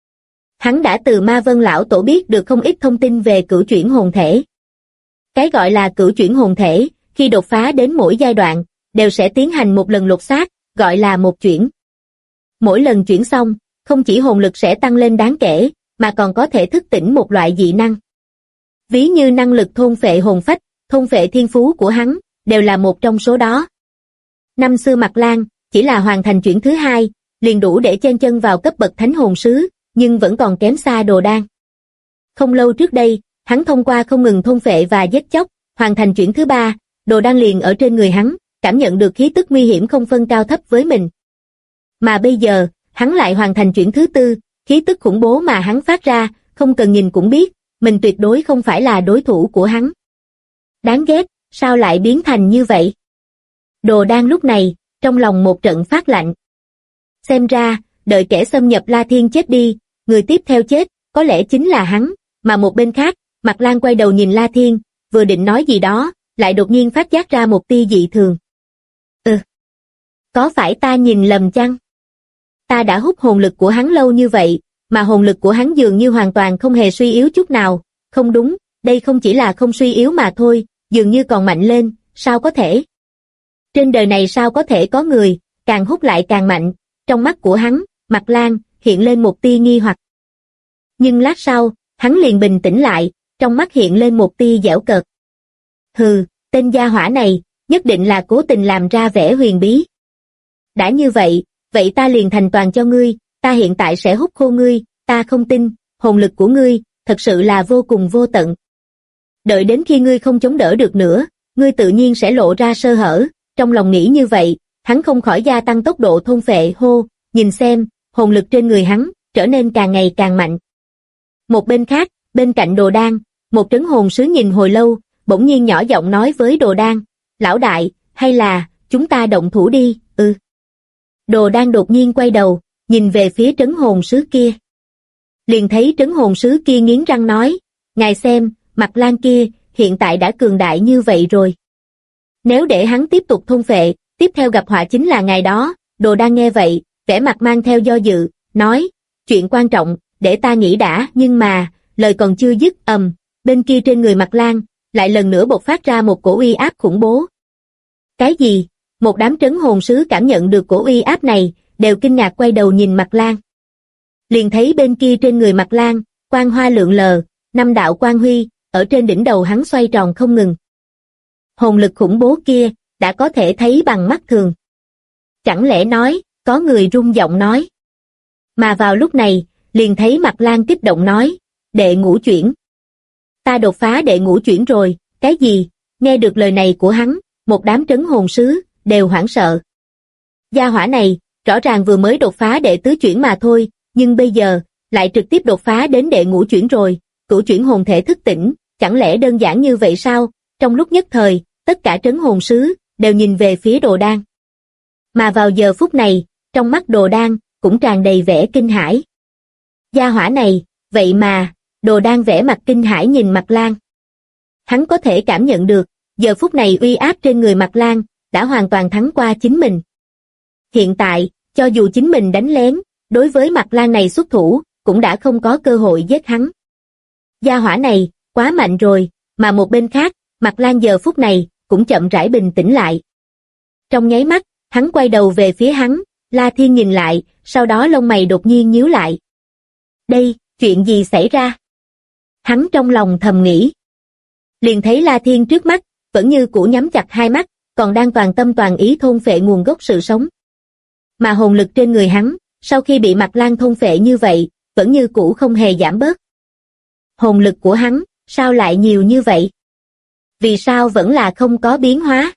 Hắn đã từ Ma Vân Lão Tổ biết được không ít thông tin về cửu chuyển hồn thể. Cái gọi là cửu chuyển hồn thể, khi đột phá đến mỗi giai đoạn, đều sẽ tiến hành một lần lột xác, gọi là một chuyển. Mỗi lần chuyển xong, không chỉ hồn lực sẽ tăng lên đáng kể, mà còn có thể thức tỉnh một loại dị năng. Ví như năng lực thôn phệ hồn phách, thôn phệ thiên phú của hắn, đều là một trong số đó. Năm xưa Mạc Lan, chỉ là hoàn thành chuyển thứ hai, liền đủ để chen chân vào cấp bậc thánh hồn sứ, nhưng vẫn còn kém xa Đồ Đan. Không lâu trước đây, hắn thông qua không ngừng thôn phệ và giết chóc, hoàn thành chuyển thứ ba, Đồ Đan liền ở trên người hắn, cảm nhận được khí tức nguy hiểm không phân cao thấp với mình. Mà bây giờ, hắn lại hoàn thành chuyển thứ tư, khí tức khủng bố mà hắn phát ra, không cần nhìn cũng biết, mình tuyệt đối không phải là đối thủ của hắn. Đáng ghét, sao lại biến thành như vậy? Đồ Đan lúc này, trong lòng một trận phát lạnh. Xem ra, đợi kẻ xâm nhập La Thiên chết đi, người tiếp theo chết, có lẽ chính là hắn, mà một bên khác, Mạc Lan quay đầu nhìn La Thiên, vừa định nói gì đó, lại đột nhiên phát giác ra một tia dị thường. Có phải ta nhìn lầm chăng? Ta đã hút hồn lực của hắn lâu như vậy, mà hồn lực của hắn dường như hoàn toàn không hề suy yếu chút nào, không đúng, đây không chỉ là không suy yếu mà thôi, dường như còn mạnh lên, sao có thể? Trên đời này sao có thể có người, càng hút lại càng mạnh, trong mắt của hắn, Mạc Lan, hiện lên một tia nghi hoặc. Nhưng lát sau, hắn liền bình tĩnh lại, trong mắt hiện lên một tia giễu cợt. Hừ, tên gia hỏa này, nhất định là cố tình làm ra vẻ huyền bí. Đã như vậy, vậy ta liền thành toàn cho ngươi, ta hiện tại sẽ hút khô ngươi, ta không tin, hồn lực của ngươi, thật sự là vô cùng vô tận. Đợi đến khi ngươi không chống đỡ được nữa, ngươi tự nhiên sẽ lộ ra sơ hở, trong lòng nghĩ như vậy, hắn không khỏi gia tăng tốc độ thôn phệ hô, nhìn xem, hồn lực trên người hắn, trở nên càng ngày càng mạnh. Một bên khác, bên cạnh Đồ Đan, một trấn hồn sứ nhìn hồi lâu, bỗng nhiên nhỏ giọng nói với Đồ Đan, lão đại, hay là, chúng ta động thủ đi, Đồ Đan đột nhiên quay đầu, nhìn về phía trấn hồn sứ kia. Liền thấy trấn hồn sứ kia nghiến răng nói, ngài xem, Mặt Lan kia, hiện tại đã cường đại như vậy rồi. Nếu để hắn tiếp tục thôn phệ, tiếp theo gặp họa chính là ngài đó. Đồ Đan nghe vậy, vẻ mặt mang theo do dự, nói, chuyện quan trọng, để ta nghĩ đã, nhưng mà, lời còn chưa dứt, bên kia trên người Mặt Lan, lại lần nữa bộc phát ra một cổ uy áp khủng bố. Cái gì? Một đám trấn hồn sứ cảm nhận được cổ uy áp này, đều kinh ngạc quay đầu nhìn Mặt Lan. Liền thấy bên kia trên người Mặt Lan, quang hoa lượn lờ, 5 đạo quang huy, ở trên đỉnh đầu hắn xoay tròn không ngừng. Hồn lực khủng bố kia, đã có thể thấy bằng mắt thường. Chẳng lẽ nói, có người rung giọng nói. Mà vào lúc này, liền thấy Mặt Lan kích động nói, đệ ngũ chuyển. Ta đột phá đệ ngũ chuyển rồi, cái gì? Nghe được lời này của hắn, một đám trấn hồn sứ, đều hoảng sợ. Gia hỏa này, rõ ràng vừa mới đột phá đệ tứ chuyển mà thôi, nhưng bây giờ, lại trực tiếp đột phá đến đệ ngũ chuyển rồi, cửu chuyển hồn thể thức tỉnh, chẳng lẽ đơn giản như vậy sao? Trong lúc nhất thời, tất cả trấn hồn sứ, đều nhìn về phía Đồ Đan. Mà vào giờ phút này, trong mắt Đồ Đan, cũng tràn đầy vẻ kinh hãi. Gia hỏa này, vậy mà, Đồ Đan vẻ mặt kinh hãi nhìn Mặt Lan. Hắn có thể cảm nhận được, giờ phút này uy áp trên người Mặt Lan, đã hoàn toàn thắng qua chính mình. Hiện tại, cho dù chính mình đánh lén, đối với Mặt Lan này xuất thủ, cũng đã không có cơ hội giết hắn. Gia hỏa này, quá mạnh rồi, mà một bên khác, Mặt Lan giờ phút này, cũng chậm rãi bình tĩnh lại. Trong nháy mắt, hắn quay đầu về phía hắn, La Thiên nhìn lại, sau đó lông mày đột nhiên nhíu lại. Đây, chuyện gì xảy ra? Hắn trong lòng thầm nghĩ. Liền thấy La Thiên trước mắt, vẫn như cũ nhắm chặt hai mắt, còn đang toàn tâm toàn ý thôn phệ nguồn gốc sự sống. Mà hồn lực trên người hắn, sau khi bị Mặt Lan thôn phệ như vậy, vẫn như cũ không hề giảm bớt. Hồn lực của hắn, sao lại nhiều như vậy? Vì sao vẫn là không có biến hóa?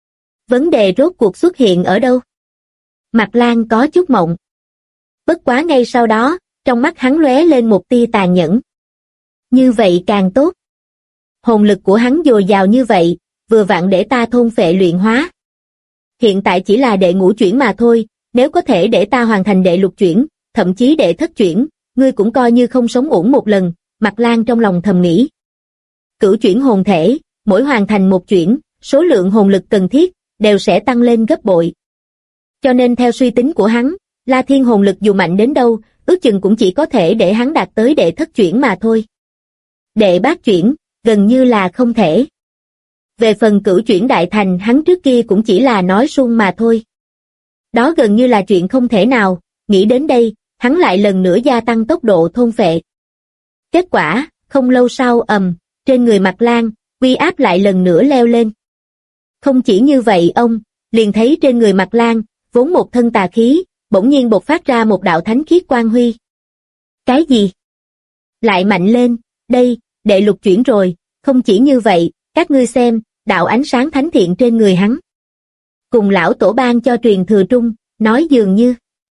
Vấn đề rốt cuộc xuất hiện ở đâu? Mặt Lan có chút mộng. Bất quá ngay sau đó, trong mắt hắn lóe lên một tia tàn nhẫn. Như vậy càng tốt. Hồn lực của hắn dồi dào như vậy, vừa vặn để ta thôn phệ luyện hóa. Hiện tại chỉ là đệ ngũ chuyển mà thôi, nếu có thể để ta hoàn thành đệ lục chuyển, thậm chí đệ thất chuyển, ngươi cũng coi như không sống uổng một lần, Mặt Lan trong lòng thầm nghĩ. Cửu chuyển hồn thể, mỗi hoàn thành một chuyển, số lượng hồn lực cần thiết, đều sẽ tăng lên gấp bội. Cho nên theo suy tính của hắn, La Thiên hồn lực dù mạnh đến đâu, ước chừng cũng chỉ có thể để hắn đạt tới đệ thất chuyển mà thôi. Đệ bát chuyển, gần như là không thể. Về phần cửu chuyển đại thành hắn trước kia cũng chỉ là nói suông mà thôi. Đó gần như là chuyện không thể nào, nghĩ đến đây, hắn lại lần nữa gia tăng tốc độ thôn phệ. Kết quả, không lâu sau trên người Mặt Lan, uy áp lại lần nữa leo lên. Không chỉ như vậy ông, liền thấy trên người Mặt Lan, vốn một thân tà khí, bỗng nhiên bộc phát ra một đạo thánh khiết quang huy. Cái gì? Lại mạnh lên, đây, đệ lục chuyển rồi, không chỉ như vậy, các ngươi xem, đạo ánh sáng thánh thiện trên người hắn. Cùng lão tổ ban cho truyền thừa trung, nói dường như.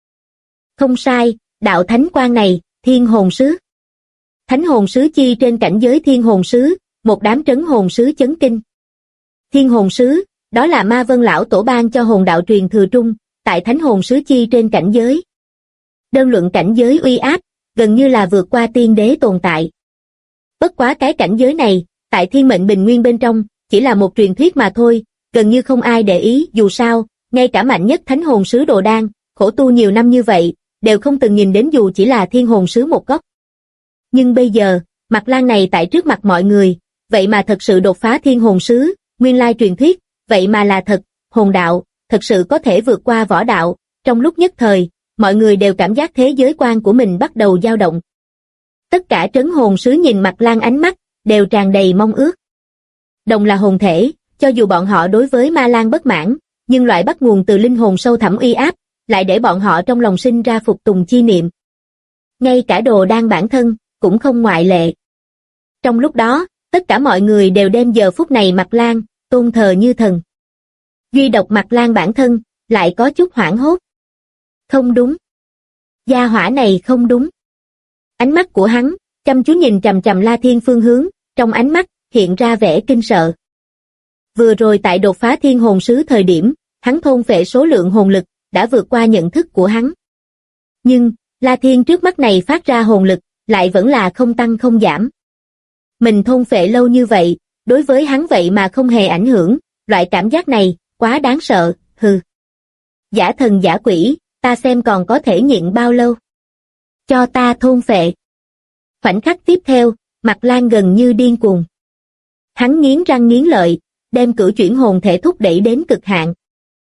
Không sai, đạo thánh quang này, thiên hồn sứ. Thánh hồn sứ chi trên cảnh giới thiên hồn sứ, một đám trấn hồn sứ chấn kinh. Thiên hồn sứ, đó là Ma Vân lão tổ ban cho hồn đạo truyền thừa trung, tại thánh hồn sứ chi trên cảnh giới. Đơn luận cảnh giới uy áp, gần như là vượt qua tiên đế tồn tại. Bất quá cái cảnh giới này, tại thiên mệnh bình nguyên bên trong, chỉ là một truyền thuyết mà thôi, gần như không ai để ý, dù sao, ngay cả mạnh nhất thánh hồn sứ Đồ Đan, khổ tu nhiều năm như vậy, đều không từng nhìn đến dù chỉ là thiên hồn sứ một góc. Nhưng bây giờ, Mặt Lan này tại trước mặt mọi người, vậy mà thật sự đột phá thiên hồn sứ, nguyên lai truyền thuyết, vậy mà là thật, hồn đạo, thật sự có thể vượt qua võ đạo, trong lúc nhất thời, mọi người đều cảm giác thế giới quan của mình bắt đầu dao động. Tất cả trấn hồn sứ nhìn Mặt Lan ánh mắt, đều tràn đầy mong ước. Đồng là hồn thể, cho dù bọn họ đối với Ma Lang bất mãn, nhưng loại bắt nguồn từ linh hồn sâu thẳm uy áp, lại để bọn họ trong lòng sinh ra phục tùng chi niệm. Ngay cả Đồ Đan bản thân, cũng không ngoại lệ. Trong lúc đó, tất cả mọi người đều đem giờ phút này Mạc Lang tôn thờ như thần. Duy độc Mạc Lang bản thân, lại có chút hoảng hốt. Không đúng. Gia hỏa này không đúng. Ánh mắt của hắn, chăm chú nhìn chằm chằm La Thiên phương hướng, trong ánh mắt, hiện ra vẻ kinh sợ. Vừa rồi tại đột phá thiên hồn sứ thời điểm, hắn thôn phệ số lượng hồn lực, đã vượt qua nhận thức của hắn. Nhưng, La Thiên trước mắt này phát ra hồn lực, lại vẫn là không tăng không giảm. Mình thôn phệ lâu như vậy, đối với hắn vậy mà không hề ảnh hưởng, loại cảm giác này, quá đáng sợ, hừ. Giả thần giả quỷ, ta xem còn có thể nhịn bao lâu. Cho ta thôn phệ. Khoảnh khắc tiếp theo, Mạc Lang gần như điên cuồng. Hắn nghiến răng nghiến lợi, đem cửu chuyển hồn thể thúc đẩy đến cực hạn.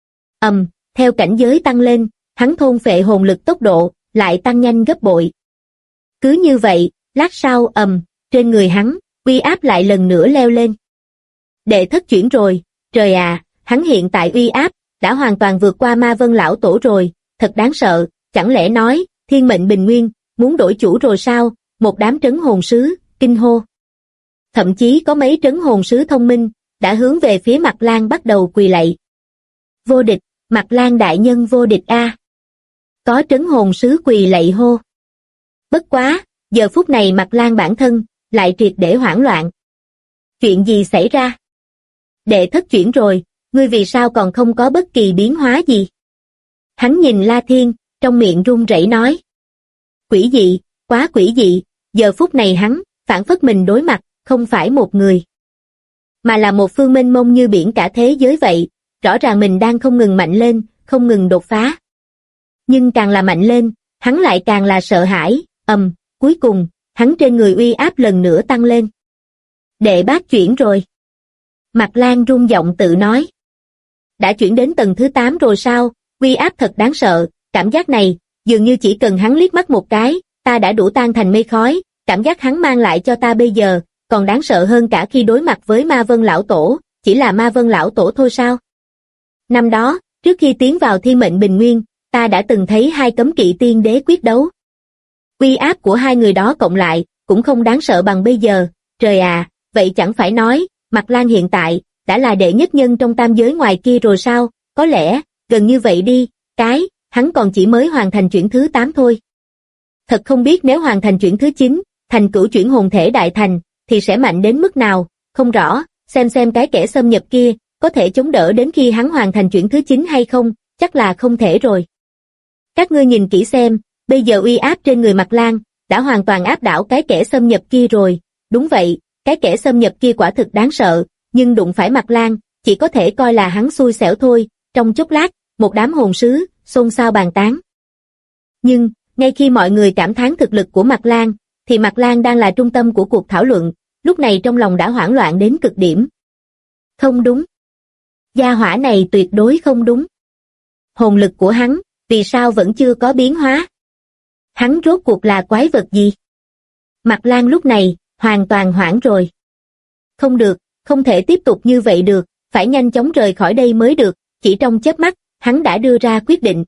Theo cảnh giới tăng lên, hắn thôn phệ hồn lực tốc độ, lại tăng nhanh gấp bội. Cứ như vậy, lát sau trên người hắn, uy áp lại lần nữa leo lên. Đệ thất chuyển rồi, trời à, hắn hiện tại uy áp, đã hoàn toàn vượt qua Ma Vân lão tổ rồi, thật đáng sợ, chẳng lẽ nói, thiên mệnh bình nguyên, muốn đổi chủ rồi sao, một đám trấn hồn sứ, kinh hô. Thậm chí có mấy trấn hồn sứ thông minh, đã hướng về phía Mạc Lang bắt đầu quỳ lạy. Vô địch, Mạc Lang đại nhân vô địch a. Có trấn hồn sứ quỳ lạy hô. Bất quá, giờ phút này Mạc Lang bản thân, lại triệt để hoảng loạn. Chuyện gì xảy ra? Đệ thất chuyển rồi, ngươi vì sao còn không có bất kỳ biến hóa gì? Hắn nhìn La Thiên, trong miệng run rẩy nói. Quỷ dị, quá quỷ dị, giờ phút này hắn, phản phất mình đối mặt, không phải một người. Mà là một phương mênh mông như biển cả thế giới vậy, rõ ràng mình đang không ngừng mạnh lên, không ngừng đột phá. Nhưng càng là mạnh lên, hắn lại càng là sợ hãi, cuối cùng, hắn trên người uy áp lần nữa tăng lên. Đệ bát chuyển rồi. Mạc Lang rung giọng tự nói. Đã chuyển đến tầng thứ 8 rồi sao, uy áp thật đáng sợ, cảm giác này, dường như chỉ cần hắn liếc mắt một cái, ta đã đủ tan thành mây khói, cảm giác hắn mang lại cho ta bây giờ, còn đáng sợ hơn cả khi đối mặt với Ma Vân lão tổ, chỉ là Ma Vân lão tổ thôi sao? Năm đó, trước khi tiến vào thiên mệnh bình nguyên, ta đã từng thấy hai cấm kỵ tiên đế quyết đấu. Uy áp của hai người đó cộng lại, cũng không đáng sợ bằng bây giờ, trời à, vậy chẳng phải nói, Mạc Lang hiện tại, đã là đệ nhất nhân trong tam giới ngoài kia rồi sao, có lẽ, gần như vậy đi, hắn còn chỉ mới hoàn thành chuyển thứ 8 thôi. Thật không biết nếu hoàn thành chuyển thứ 9, thành cửu chuyển hồn thể đại thành, thì sẽ mạnh đến mức nào, không rõ, xem cái kẻ xâm nhập kia, có thể chống đỡ đến khi hắn hoàn thành chuyển thứ 9 hay không, chắc là không thể rồi. Các ngươi nhìn kỹ xem, bây giờ uy áp trên người Mạc Lang, đã hoàn toàn áp đảo cái kẻ xâm nhập kia rồi, đúng vậy, cái kẻ xâm nhập kia quả thực đáng sợ, nhưng đụng phải Mạc Lang, chỉ có thể coi là hắn xui xẻo thôi, trong chốc lát, một đám hồn sứ, xôn xao bàn tán. Nhưng, ngay khi mọi người cảm thán thực lực của Mạc Lang, thì Mạc Lang đang là trung tâm của cuộc thảo luận, lúc này trong lòng đã hoảng loạn đến cực điểm. Không đúng. Gia hỏa này tuyệt đối không đúng. Hồn lực của hắn, vì sao vẫn chưa có biến hóa? Hắn rốt cuộc là quái vật gì? Mạc Lang lúc này, hoàn toàn hoảng rồi. Không được, không thể tiếp tục như vậy được, phải nhanh chóng rời khỏi đây mới được, chỉ trong chớp mắt, hắn đã đưa ra quyết định.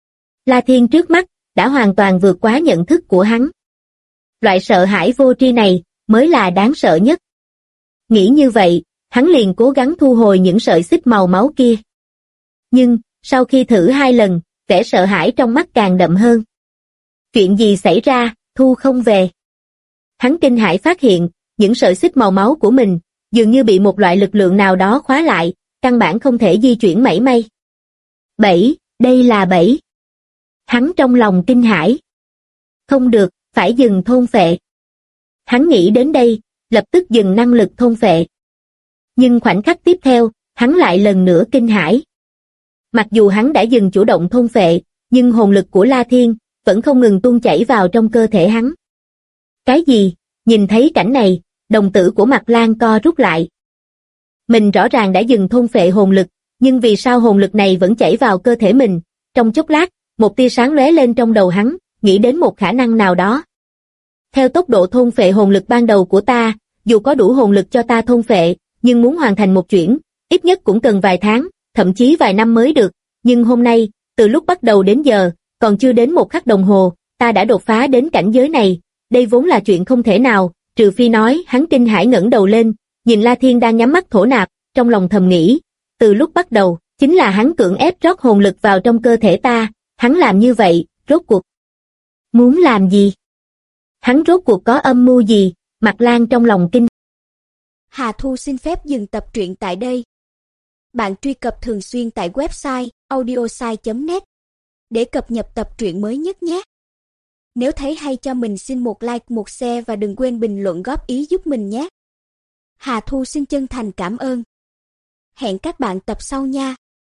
La Thiên trước mắt, đã hoàn toàn vượt quá nhận thức của hắn. Loại sợ hãi vô tri này, mới là đáng sợ nhất. Nghĩ như vậy, hắn liền cố gắng thu hồi những sợi xích màu máu kia. Nhưng, sau khi thử 2 lần, vẻ sợ hãi trong mắt càng đậm hơn. Chuyện gì xảy ra, thu không về. Hắn kinh hãi phát hiện, những sợi xích màu máu của mình, dường như bị một loại lực lượng nào đó khóa lại, căn bản không thể di chuyển mảy may. Bẫy, đây là bẫy. Hắn trong lòng kinh hãi. Không được, phải dừng thôn phệ. Hắn nghĩ đến đây, lập tức dừng năng lực thôn phệ. Nhưng khoảnh khắc tiếp theo, hắn lại lần nữa kinh hãi. Mặc dù hắn đã dừng chủ động thôn phệ, nhưng hồn lực của La Thiên vẫn không ngừng tuôn chảy vào trong cơ thể hắn. Cái gì? Nhìn thấy cảnh này, đồng tử của Mạc Lang co rút lại. Mình rõ ràng đã dừng thôn phệ hồn lực, nhưng vì sao hồn lực này vẫn chảy vào cơ thể mình? Trong chốc lát, một tia sáng lóe lên trong đầu hắn, nghĩ đến một khả năng nào đó. Theo tốc độ thôn phệ hồn lực ban đầu của ta, dù có đủ hồn lực cho ta thôn phệ, nhưng muốn hoàn thành một chuyển, ít nhất cũng cần vài tháng, thậm chí vài năm mới được, nhưng hôm nay, từ lúc bắt đầu đến giờ, còn chưa đến một khắc đồng hồ, ta đã đột phá đến cảnh giới này, đây vốn là chuyện không thể nào, trừ phi nói. Hắn kinh hãi ngẩng đầu lên, nhìn La Thiên đang nhắm mắt thổ nạp, trong lòng thầm nghĩ, từ lúc bắt đầu, chính là hắn cưỡng ép rót hồn lực vào trong cơ thể ta, hắn làm như vậy, rốt cuộc muốn làm gì? Hắn rốt cuộc có âm mưu gì? Mạc Lan trong lòng kinh. Hà Thu xin phép dừng tập truyện tại đây. Bạn truy cập thường xuyên tại website audiosai.net để cập nhật tập truyện mới nhất nhé. Nếu thấy hay cho mình xin một like, một share và đừng quên bình luận góp ý giúp mình nhé. Hà Thu xin chân thành cảm ơn. Hẹn các bạn tập sau nha.